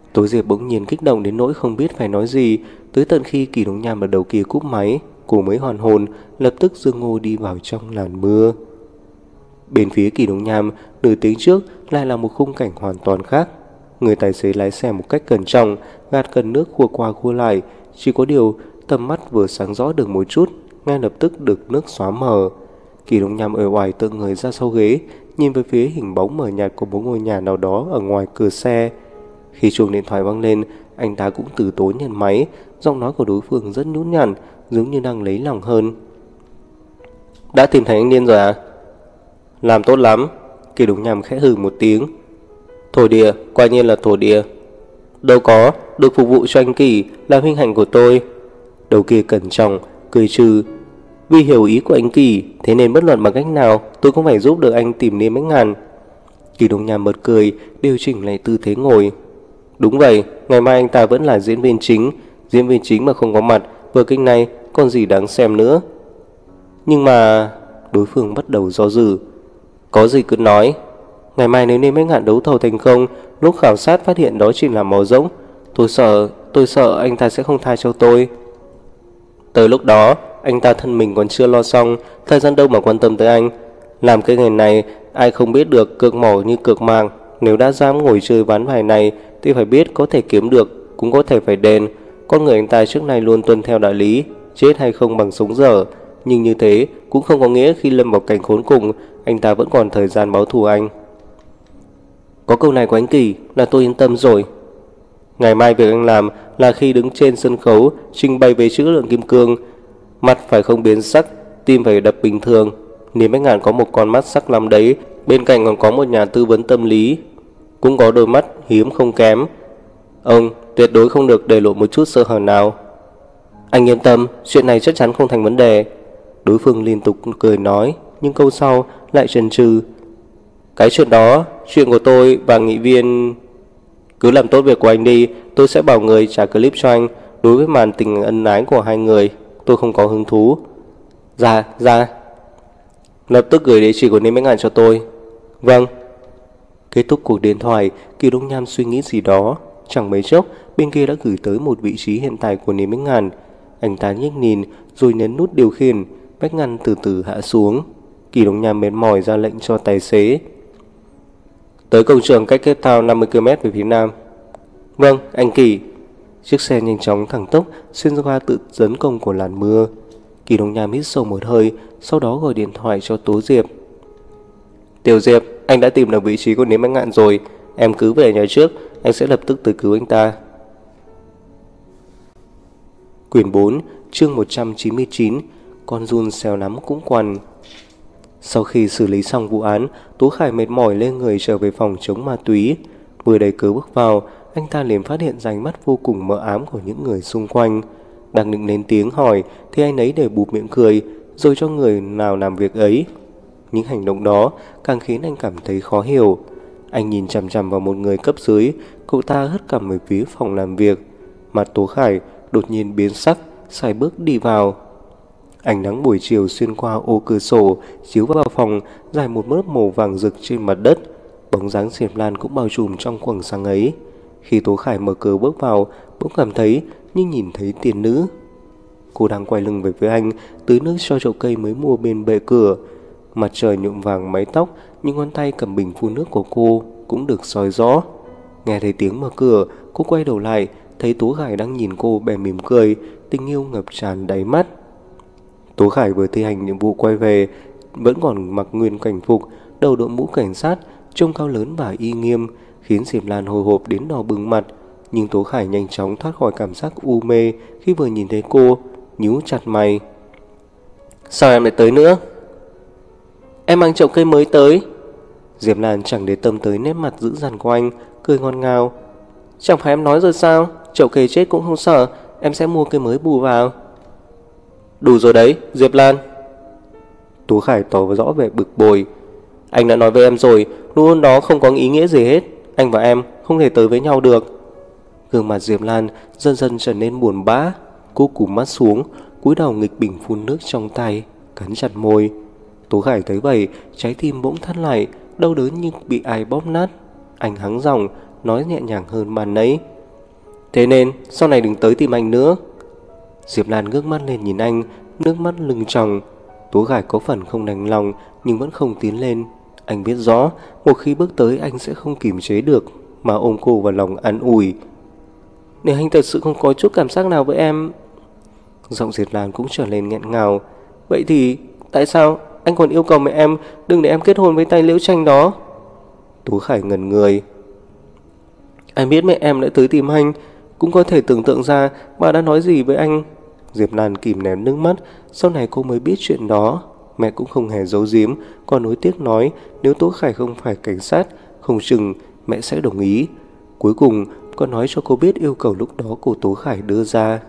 Tố Diệp bỗng nhiên kích động đến nỗi không biết phải nói gì. Tới tận khi Kỳ Đống Nham ở đầu kia cúp máy, cô mới hoàn hồn, lập tức Dương Ngô đi vào trong làn mưa. Bên phía Kỳ Đống Nham, nửa tiếng trước lại là một khung cảnh hoàn toàn khác. Người tài xế lái xe một cách cẩn trọng, gạt cần nước khua qua khua lại. Chỉ có điều tầm mắt vừa sáng rõ được một chút, ngay lập tức được nước xóa mờ. Kỳ Đống Nham uể oải tựa người ra sau ghế, nhìn về phía hình bóng mờ nhạt của một ngôi nhà nào đó ở ngoài cửa xe. Khi chuông điện thoại vang lên, anh ta cũng từ tốn nhận máy. Giọng nói của đối phương rất nhút nhát, giống như đang lấy lòng hơn. Đã tìm thấy anh Niên rồi à? Làm tốt lắm. Kỳ Đống Nham khẽ hừ một tiếng. Thổ địa, quả nhiên là thổ địa. Đâu có, được phục vụ cho anh Kỳ là vinh hạnh của tôi. Đầu kia cẩn trọng, cười trừ. Vì hiểu ý của anh Kỳ, thế nên bất luận bằng cách nào tôi cũng phải giúp được anh tìm Niên Bách Ngàn. Kỳ Đống Nham bật cười, điều chỉnh lại tư thế ngồi. Đúng vậy, ngày mai anh ta vẫn là diễn viên chính. Diễn viên chính mà không có mặt, vở kịch này còn gì đáng xem nữa. Nhưng mà... Đối phương bắt đầu do dự. Có gì cứ nói. Ngày mai nếu Niên Bách Ngạn đấu thầu thành công, lúc khảo sát phát hiện đó chỉ là màu rỗng, tôi sợ anh ta sẽ không tha cho tôi. Tới lúc đó, anh ta thân mình còn chưa lo xong, thời gian đâu mà quan tâm tới anh. Làm cái nghề này, ai không biết được cược mỏ như cược màng. Nếu đã dám ngồi chơi ván bài này thì phải biết có thể kiếm được, cũng có thể phải đền. Con người anh ta trước nay luôn tuân theo đạo lý, chết hay không bằng sống dở. Nhưng như thế cũng không có nghĩa khi lâm vào cảnh khốn cùng, anh ta vẫn còn thời gian báo thù anh. Có câu này của anh Kỳ là tôi yên tâm rồi. Ngày mai việc anh làm là khi đứng trên sân khấu trình bày về chữ lượng kim cương. Mặt phải không biến sắc, tim phải đập bình thường. Niên Bách Ngạn có một con mắt sắc lắm đấy. Bên cạnh còn có một nhà tư vấn tâm lý, cũng có đôi mắt hiếm không kém. Ông tuyệt đối không được để lộ một chút sơ hở nào. Anh yên tâm, chuyện này chắc chắn không thành vấn đề. Đối phương liên tục cười nói, nhưng câu sau lại chần chừ. Cái chuyện đó, chuyện của tôi và nghị viên... Cứ làm tốt việc của anh đi, tôi sẽ bảo người trả clip cho anh. Đối với màn tình ân ái của hai người, tôi không có hứng thú. Dạ. Lập tức gửi địa chỉ của Niên Bách Ngạn cho tôi. Vâng. Kết thúc cuộc điện thoại, Kỳ Đống Nham suy nghĩ gì đó. Chẳng mấy chốc, bên kia đã gửi tới một vị trí hiện tại của Niên Bách Ngạn. Anh ta nhếch nhìn rồi nhấn nút điều khiển. Bách Ngạn từ từ hạ xuống. Kỳ Đống Nham mệt mỏi ra lệnh cho tài xế. Tới công trường cách Cape Town 50 km về phía nam. Vâng, anh Kỳ. Chiếc xe nhanh chóng thẳng tốc xuyên qua tự tấn công của làn mưa. Kỳ Đống Nham hít sâu một hơi, sau đó gọi điện thoại cho Tố Diệp. Tiểu Diệp, anh đã tìm được vị trí của Niên Bách Ngạn rồi. Em cứ về nhà trước, anh sẽ lập tức tới cứu anh ta. Quyển 4, chương 199. Con giun xèo nắm cũng quằn. Sau khi xử lý xong vụ án, Tố Khải mệt mỏi lên người trở về phòng chống ma túy. Vừa đẩy cửa bước vào, anh ta liền phát hiện ra ánh mắt vô cùng mờ ám của những người xung quanh. Đang định lên tiếng hỏi thì anh ấy để bụp miệng cười, rồi cho người nào làm việc ấy. Những hành động đó càng khiến anh cảm thấy khó hiểu. Anh nhìn chằm chằm vào một người cấp dưới, cậu ta hất cằm về phía phòng làm việc. Mặt Tố Khải đột nhiên biến sắc, sải bước đi vào. Ánh nắng buổi chiều xuyên qua ô cửa sổ chiếu vào phòng, dài một lớp màu vàng rực trên mặt đất. Bóng dáng Diệp Lan cũng bao trùm trong quầng sáng ấy. Khi Tố Khải mở cửa bước vào, bỗng cảm thấy như nhìn thấy tiên nữ. Cô đang quay lưng về phía anh, tưới nước cho chậu cây mới mua bên bệ cửa. Mặt trời nhuộm vàng mái tóc, những ngón tay cầm bình phun nước của cô cũng được soi rõ. Nghe thấy tiếng mở cửa, cô quay đầu lại, thấy Tố Khải đang nhìn cô bèn mỉm cười, tình yêu ngập tràn đáy mắt. Tố Khải vừa thi hành nhiệm vụ quay về, vẫn còn mặc nguyên cảnh phục, đầu đội mũ cảnh sát, trông cao lớn và uy nghiêm, khiến Diệp Lan hồi hộp đến đỏ bừng mặt. Nhưng Tố Khải nhanh chóng thoát khỏi cảm giác u mê khi vừa nhìn thấy cô, nhíu chặt mày. Sao em lại tới nữa? Em mang chậu cây mới tới. Diệp Lan chẳng để tâm tới nét mặt dữ dằn của anh, cười ngon ngào. Chẳng phải em nói rồi sao, chậu cây chết cũng không sợ, em sẽ mua cây mới bù vào. Đủ rồi đấy, Diệp Lan. Tố Khải tỏ rõ vẻ bực bội. Anh đã nói với em rồi, nụ hôn đó không có ý nghĩa gì hết. Anh và em không thể tới với nhau được. Gương mặt Diệp Lan dần dần trở nên buồn bã. Cô cúi mắt xuống, cúi đầu nghịch bình phun nước trong tay, cắn chặt môi. Tố Khải thấy vậy, trái tim bỗng thắt lại, đau đớn như bị ai bóp nát. Anh hắng giọng, nói nhẹ nhàng hơn ban nãy. Thế nên sau này đừng tới tìm anh nữa. Diệp Lan ngước mắt lên nhìn anh, nước mắt lưng tròng. Tố Khải có phần không đành lòng nhưng vẫn không tiến lên. Anh biết rõ một khi bước tới anh sẽ không kiềm chế được mà ôm cô vào lòng an ủi. Nếu anh thật sự không có chút cảm giác nào với em. Giọng Diệp Lan cũng trở lên nghẹn ngào. Vậy thì tại sao anh còn yêu cầu mẹ em đừng để em kết hôn với tay Liễu Tranh đó? Tố Khải ngẩn người. Anh biết mẹ em đã tới tìm anh, cũng có thể tưởng tượng ra bà đã nói gì với anh. Diệp Lan kìm nén nước mắt. Sau này cô mới biết chuyện đó. Mẹ cũng không hề giấu giếm, còn nuối tiếc nói nếu Tố Khải không phải cảnh sát, không chừng mẹ sẽ đồng ý. Cuối cùng còn nói cho cô biết yêu cầu lúc đó của Tố Khải đưa ra.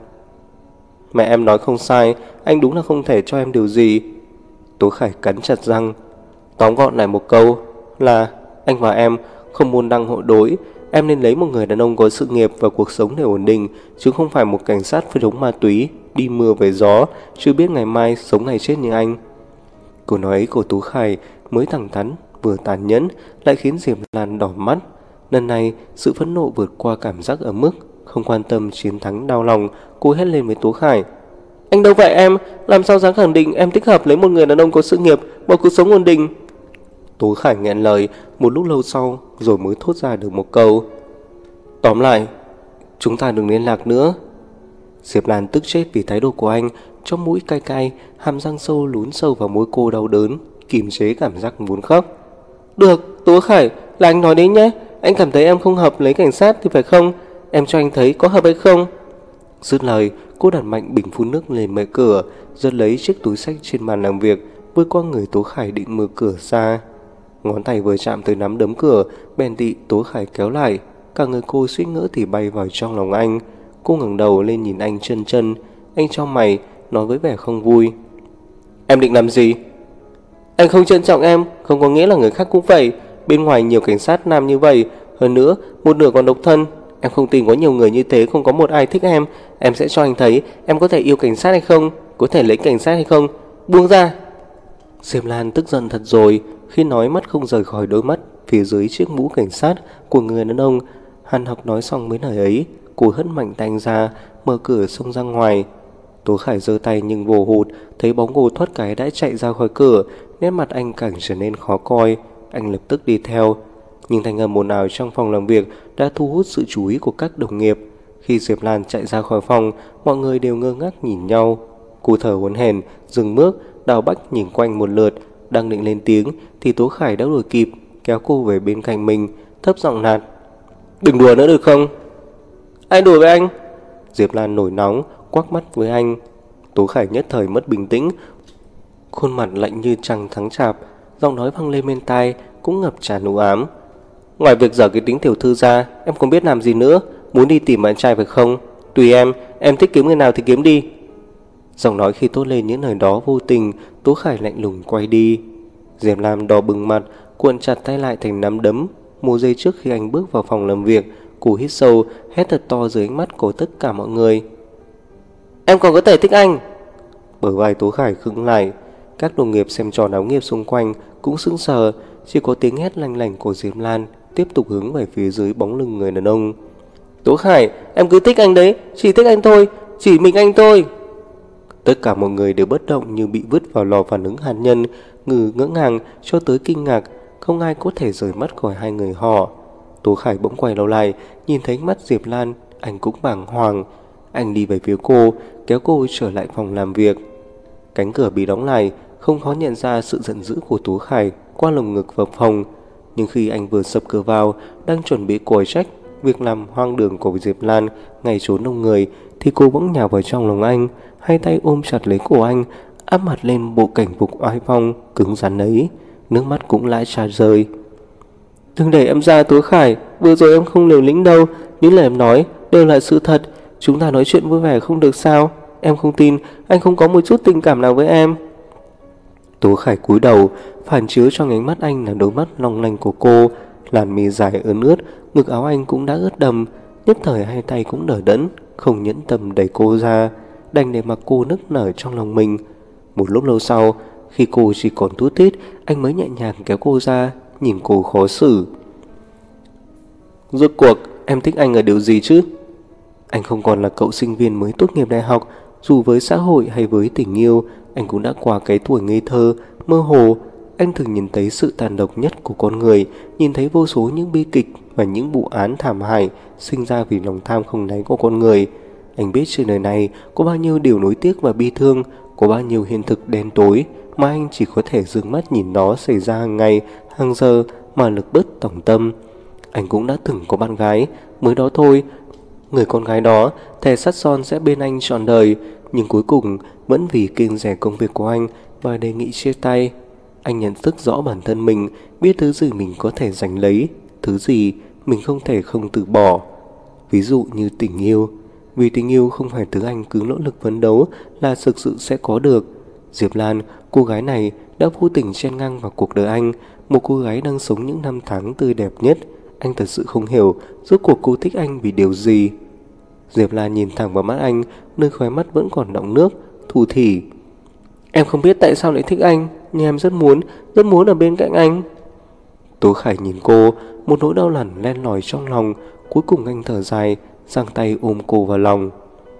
Mẹ em nói không sai, anh đúng là không thể cho em điều gì. Tố Khải cắn chặt răng. Tóm gọn lại một câu là anh và em không môn đăng hộ đối. Em nên lấy một người đàn ông có sự nghiệp và cuộc sống để ổn định, chứ không phải một cảnh sát với đống ma túy, đi mưa về gió, chưa biết ngày mai sống ngày chết như anh. Câu nói ấy của Tố Khải mới thẳng thắn vừa tàn nhẫn, lại khiến Diệp Lan đỏ mắt. Lần này sự phẫn nộ vượt qua cảm giác ở mức không quan tâm chiến thắng đau lòng. Cô hét lên với Tố Khải. Anh đâu phải em, làm sao dám khẳng định em thích hợp lấy một người đàn ông có sự nghiệp và cuộc sống ổn định? Tố Khải nghẹn lời một lúc lâu sau rồi mới thốt ra được một câu. Tóm lại, chúng ta đừng liên lạc nữa. Diệp Lan tức chết vì thái độ của anh. Trong mũi cay cay, hàm răng sâu lún sâu vào môi cô đau đớn, kìm chế cảm giác muốn khóc. Được, Tố Khải, là anh nói đấy nhé. Anh cảm thấy em không hợp lấy cảnh sát thì phải không? Em cho anh thấy có hợp hay không? Dứt lời, cô đặt mạnh bình phun nước lên mở cửa, giật lấy chiếc túi xách trên bàn làm việc, vươn qua người Tố Khải định mở cửa ra. Ngón tay vừa chạm tới nắm đấm cửa, bèn bị Tố Khải kéo lại. Cả người cô suýt ngỡ thì bay vào trong lòng anh. Cô ngẩng đầu lên nhìn anh chân chân. Anh chau mày, nói với vẻ không vui. Em định làm gì? Anh không trân trọng em, không có nghĩa là người khác cũng vậy. Bên ngoài nhiều cảnh sát nam như vậy, hơn nữa một nửa còn độc thân. Em không tin có nhiều người như thế không có một ai thích em. Em sẽ cho anh thấy em có thể yêu cảnh sát hay không, có thể lấy cảnh sát hay không. Buông ra. Diệp Lan tức giận thật rồi. Khi nói mắt không rời khỏi đôi mắt phía dưới chiếc mũ cảnh sát của người đàn ông. Hàn Học nói xong mấy lời ấy, cô hất mạnh tay anh ra, mở cửa xông ra ngoài. Tố Khải giơ tay nhưng vô hụt, thấy bóng cô thoát cái đã chạy ra khỏi cửa. Nét mặt anh càng trở nên khó coi. Anh lập tức đi theo. Nhưng thanh âm ồn ào trong phòng làm việc đã thu hút sự chú ý của các đồng nghiệp. Khi Diệp Lan chạy ra khỏi phòng, mọi người đều ngơ ngác nhìn nhau. Cô thở hổn hển, dừng bước, đảo bách nhìn quanh một lượt, đang định lên tiếng thì Tố Khải đã đuổi kịp, kéo cô về bên cạnh mình, thấp giọng nạt. Đừng đùa nữa được không? Ai đùa với anh? Diệp Lan nổi nóng, quắc mắt với anh. Tố Khải nhất thời mất bình tĩnh, khuôn mặt lạnh như trăng tháng chạp, giọng nói vang lên bên tai cũng ngập tràn u ám. Ngoài việc dở cái tính tiểu thư ra, em không biết làm gì nữa. Muốn đi tìm bạn trai phải không? Tùy em thích kiếm người nào thì kiếm đi. Giọng nói khi tốt lên những lời đó vô tình. Tố Khải lạnh lùng quay đi. Diệp Lam đỏ bừng mặt, cuộn chặt tay lại thành nắm đấm. Một giây trước khi anh bước vào phòng làm việc, cô hít sâu, hét thật to dưới ánh mắt của tất cả mọi người. Em còn có thể thích anh? Bờ vai Tố Khải khựng lại. Các đồng nghiệp xem trò náo nhiệt xung quanh cũng sững sờ. Chỉ có tiếng hét lanh lảnh của Diệp Lan tiếp tục hướng về phía dưới bóng lưng người đàn ông. Tố Khải, em cứ thích anh đấy, chỉ thích anh thôi, chỉ mình anh thôi. Tất cả mọi người đều bất động như bị vứt vào lò phản ứng hạt nhân, ngỡ ngàng cho tới kinh ngạc, không ai có thể rời mắt khỏi hai người họ. Tố Khải bỗng quay đầu lại, nhìn thấy mắt Diệp Lan, anh cũng bàng hoàng. Anh đi về phía cô, kéo cô trở lại phòng làm việc. Cánh cửa bị đóng lại, không khó nhận ra sự giận dữ của Tố Khải qua lồng ngực vào phòng. Nhưng khi anh vừa sập cửa vào, đang chuẩn bị còi trách việc làm hoang đường của Diệp Lan ngày trốn đông người, thì cô bỗng nhào vào trong lòng anh, hai tay ôm chặt lấy cổ anh, áp mặt lên bộ cảnh phục oai phong cứng rắn ấy. Nước mắt cũng lã trà rơi. Đừng để em ra Tố Khải, vừa rồi em không liều lĩnh đâu, những lời em nói đều là sự thật. Chúng ta nói chuyện vui vẻ không được sao? Em không tin anh không có một chút tình cảm nào với em. Tố Khải cúi đầu, phản chiếu trong ánh mắt anh là đôi mắt long lanh của cô. Làn mi dài ướt ướt, ngực áo anh cũng đã ướt đầm. Nhất thời hai tay cũng đờ đẫn, không nhẫn tâm đẩy cô ra, đành để mặc cô nức nở trong lòng mình. Một lúc lâu sau, khi cô chỉ còn tút tít, anh mới nhẹ nhàng kéo cô ra, nhìn cô khó xử. Rốt cuộc em thích anh ở điều gì chứ? Anh không còn là cậu sinh viên mới tốt nghiệp đại học. Dù với xã hội hay với tình yêu, anh cũng đã qua cái tuổi ngây thơ, mơ hồ. Anh thường nhìn thấy sự tàn độc nhất của con người, nhìn thấy vô số những bi kịch và những vụ án thảm hại sinh ra vì lòng tham không đáy của con người. Anh biết trên đời này có bao nhiêu điều nuối tiếc và bi thương, có bao nhiêu hiện thực đen tối mà anh chỉ có thể dương mắt nhìn nó xảy ra hàng ngày, hàng giờ mà lực bất tòng tâm. Anh cũng đã từng có bạn gái, mới đó thôi. Người con gái đó thề sắt son sẽ bên anh trọn đời, nhưng cuối cùng vẫn vì kiêng dè công việc của anh và đề nghị chia tay. Anh nhận thức rõ bản thân mình, biết thứ gì mình có thể giành lấy, thứ gì mình không thể không từ bỏ. Ví dụ như tình yêu. Vì tình yêu không phải thứ anh cứ nỗ lực phấn đấu là thực sự sẽ có được. Diệp Lan, cô gái này đã vô tình chen ngang vào cuộc đời anh, một cô gái đang sống những năm tháng tươi đẹp nhất. Anh thật sự không hiểu rốt cuộc cô thích anh vì điều gì. Diệp Lan nhìn thẳng vào mắt anh, nơi khóe mắt vẫn còn đọng nước, thủ thỉ: Em không biết tại sao lại thích anh, nhưng em rất muốn ở bên cạnh anh. Tố Khải nhìn cô, một nỗi đau lằn len lỏi trong lòng. Cuối cùng anh thở dài, giang tay ôm cô vào lòng.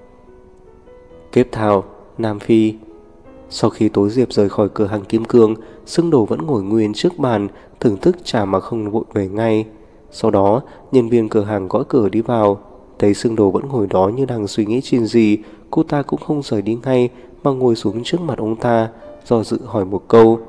Cape Town, Nam Phi. Sau khi Tố Diệp rời khỏi cửa hàng kim cương, Sương Đồ vẫn ngồi nguyên trước bàn, thưởng thức trà mà không vội về ngay. Sau đó, nhân viên cửa hàng gõ cửa đi vào. Thấy Sương Đồ vẫn ngồi đó như đang suy nghĩ chuyện gì, cô ta cũng không rời đi ngay mà ngồi xuống trước mặt ông ta, do dự hỏi một câu: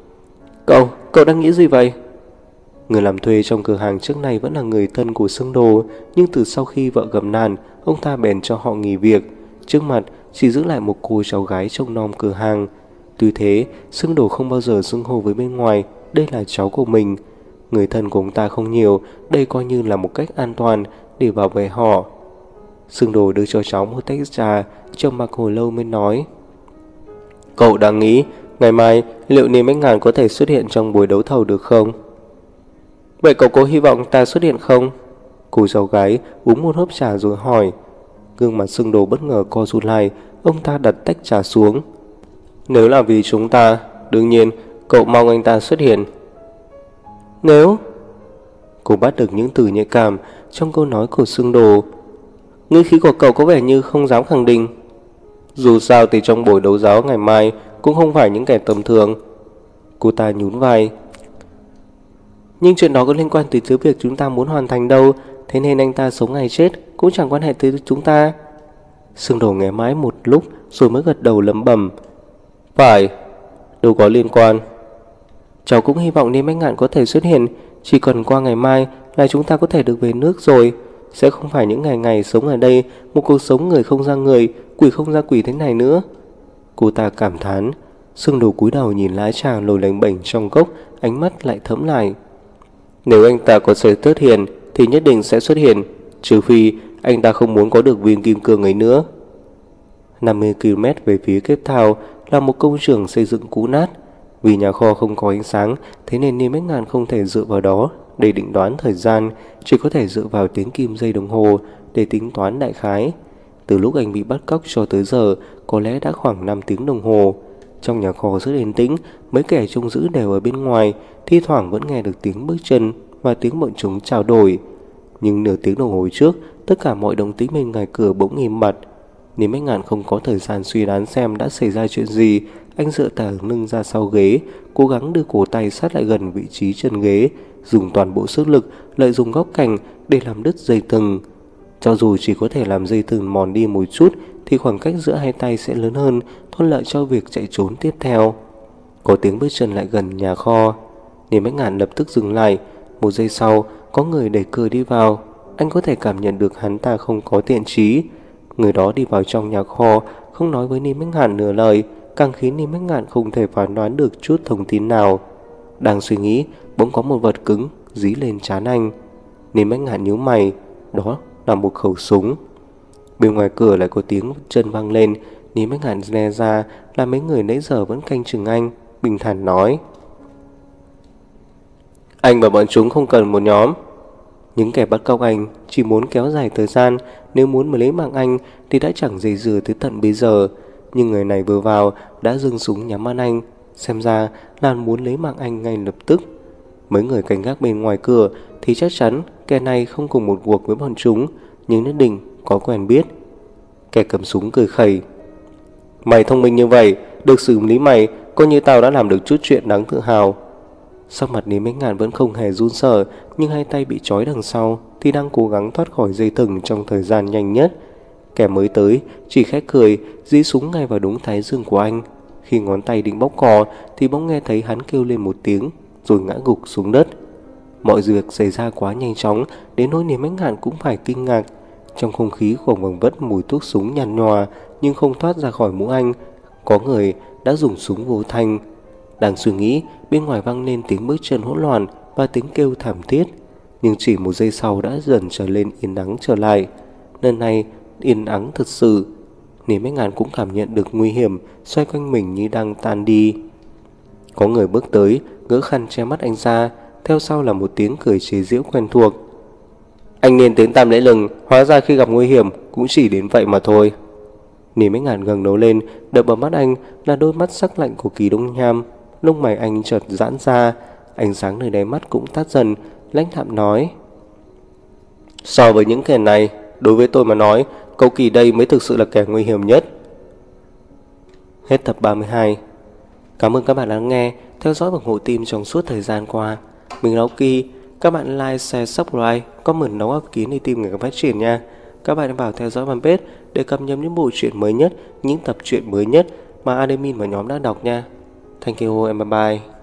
Cậu đang nghĩ gì vậy? Người làm thuê trong cửa hàng trước này vẫn là người thân của Sương Đồ, nhưng từ sau khi vợ gặp nạn, ông ta bèn cho họ nghỉ việc. Trước mặt chỉ giữ lại một cô cháu gái trông nom cửa hàng. Tuy thế, Sương Đồ không bao giờ xưng hô với bên ngoài đây là cháu của mình. Người thân của ông ta không nhiều, đây coi như là một cách an toàn để bảo vệ họ. Sương Đồ đưa cho cháu một tách trà, trầm mặc hồi lâu mới nói: Cậu đang nghĩ ngày mai liệu Niêm Bách Ngàn có thể xuất hiện trong buổi đấu thầu được không? Vậy cậu có hy vọng ta xuất hiện không? Cô cháu gái uống một hớp trà rồi hỏi. Gương mặt Sương Đồ bất ngờ co rụt lại, ông ta đặt tách trà xuống. Nếu là vì chúng ta, đương nhiên cậu mong anh ta xuất hiện. Nếu... Cô bắt được những từ nhạy cảm trong câu nói của Sương Đồ. Ngữ khí của cậu có vẻ như không dám khẳng định. Dù sao thì trong buổi đấu giá ngày mai cũng không phải những kẻ tầm thường. Cô ta nhún vai. Nhưng chuyện đó có liên quan tới thứ việc chúng ta muốn hoàn thành đâu, thế nên anh ta sống hay chết cũng chẳng quan hệ tới chúng ta. Sương Đồ nghe mãi một lúc rồi mới gật đầu lẩm bẩm. Phải, đâu có liên quan. Cháu cũng hy vọng Niêm Bách Ngạn có thể xuất hiện. Chỉ cần qua ngày mai là chúng ta có thể được về nước rồi. Sẽ không phải những ngày ngày sống ở đây, một cuộc sống người không ra người, quỷ không ra quỷ thế này nữa. Cô ta cảm thán. Sương Đồ cúi đầu nhìn lá trà lồi lềnh bềnh trong cốc, ánh mắt lại thẫm lại. Nếu anh ta có thể xuất hiện thì nhất định sẽ xuất hiện, trừ phi anh ta không muốn có được viên kim cương ấy nữa. 50 km về phía Cape Town là một công trường xây dựng cũ nát. Vì nhà kho không có ánh sáng, thế nên Niêm Bách Ngạn không thể dựa vào đó để định đoán thời gian, chỉ có thể dựa vào tiếng kim dây đồng hồ để tính toán đại khái. Từ lúc anh bị bắt cóc cho tới giờ có lẽ đã khoảng 5 tiếng đồng hồ. Trong nhà kho rất yên tĩnh, mấy kẻ trông giữ đều ở bên ngoài, thi thoảng vẫn nghe được tiếng bước chân và tiếng bọn chúng trao đổi. Nhưng nửa tiếng đồng hồ trước, tất cả mọi động tĩnh bên ngoài cửa bỗng im bặt. Niêm Bách Ngạn không có thời gian suy đoán xem đã xảy ra chuyện gì. Anh dựa tả lưng ra sau ghế, cố gắng đưa cổ tay sát lại gần vị trí chân ghế, dùng toàn bộ sức lực, lợi dụng góc cạnh để làm đứt dây thừng. Cho dù chỉ có thể làm dây thừng mòn đi một chút thì khoảng cách giữa hai tay sẽ lớn hơn, thuận lợi cho việc chạy trốn tiếp theo. Có tiếng bước chân lại gần nhà kho. Niêm Bách Ngạn lập tức dừng lại. Một giây sau, có người đẩy cửa đi vào. Anh có thể cảm nhận được hắn ta không có thiện chí. Người đó đi vào trong nhà kho, không nói với Niêm Bách Ngạn nửa lời, càng khiến Niêm Bách Ngạn không thể phán đoán được chút thông tin nào. Đang suy nghĩ, bỗng có một vật cứng dí lên trán anh. Niêm Bách Ngạn nhíu mày, đó là một khẩu súng. Bên ngoài cửa lại có tiếng chân vang lên. Niêm Bách Ngạn nghe ra là mấy người nãy giờ vẫn canh chừng anh, bình thản nói: Anh và bọn chúng không cần một nhóm. Những kẻ bắt cóc anh chỉ muốn kéo dài thời gian, nếu muốn mà lấy mạng anh thì đã chẳng dây dưa tới tận bây giờ. Nhưng người này vừa vào đã giương súng nhắm ăn anh, xem ra là muốn lấy mạng anh ngay lập tức. Mấy người canh gác bên ngoài cửa thì chắc chắn kẻ này không cùng một cuộc với bọn chúng, nhưng nhất định có quen biết. Kẻ cầm súng cười khẩy. Mày thông minh như vậy, được xử lý mày, coi như tao đã làm được chút chuyện đáng tự hào. Sắc mặt Lý Mễ Ngạn vẫn không hề run sợ, nhưng hai tay bị trói đằng sau thì đang cố gắng thoát khỏi dây thừng trong thời gian nhanh nhất. Kẻ mới tới chỉ khẽ cười, dí súng ngay vào đúng thái dương của anh. Khi ngón tay định bóp cò thì bỗng nghe thấy hắn kêu lên một tiếng, rồi ngã gục xuống đất. Mọi việc xảy ra quá nhanh chóng đến nỗi Lý Mễ Ngạn cũng phải kinh ngạc. Trong không khí còn vầng vất mùi thuốc súng nhàn nhòa, nhưng không thoát ra khỏi mũi anh. Có người đã dùng súng vô thanh. Đang suy nghĩ, bên ngoài vang lên tiếng bước chân hỗn loạn và tiếng kêu thảm thiết. Nhưng chỉ một giây sau đã dần trở lên yên ắng trở lại. Lần này yên ắng thật sự. Lý Mễ Ngạn cũng cảm nhận được nguy hiểm xoay quanh mình như đang tan đi. Có người bước tới, gỡ khăn che mắt anh ra, theo sau là một tiếng cười chế giễu quen thuộc. Anh nên tiếng tam lẫy lừng, hóa ra khi gặp nguy hiểm cũng chỉ đến vậy mà thôi. Lý Mễ Ngạn ngẩng đầu lên, đập vào mắt anh là đôi mắt sắc lạnh của Kỳ Đông Nham. Lông mày anh chợt giãn ra, ánh sáng nơi đáy mắt cũng tắt dần, lãnh đạm nói: So với những kẻ này, đối với tôi mà nói, cậu Kỳ đây mới thực sự là kẻ nguy hiểm nhất. Hết tập 32. Cảm ơn các bạn đã nghe, theo dõi và ủng hộ team trong suốt thời gian qua. Mình là Kỳ. Các bạn like, share, subscribe, comment đóng góp ý kiến để team ngày càng phát triển nha. Các bạn hãy vào theo dõi fanpage để cập nhật những bộ truyện mới nhất, những tập truyện mới nhất mà admin và nhóm đã đọc nha. Thank you and bye bye.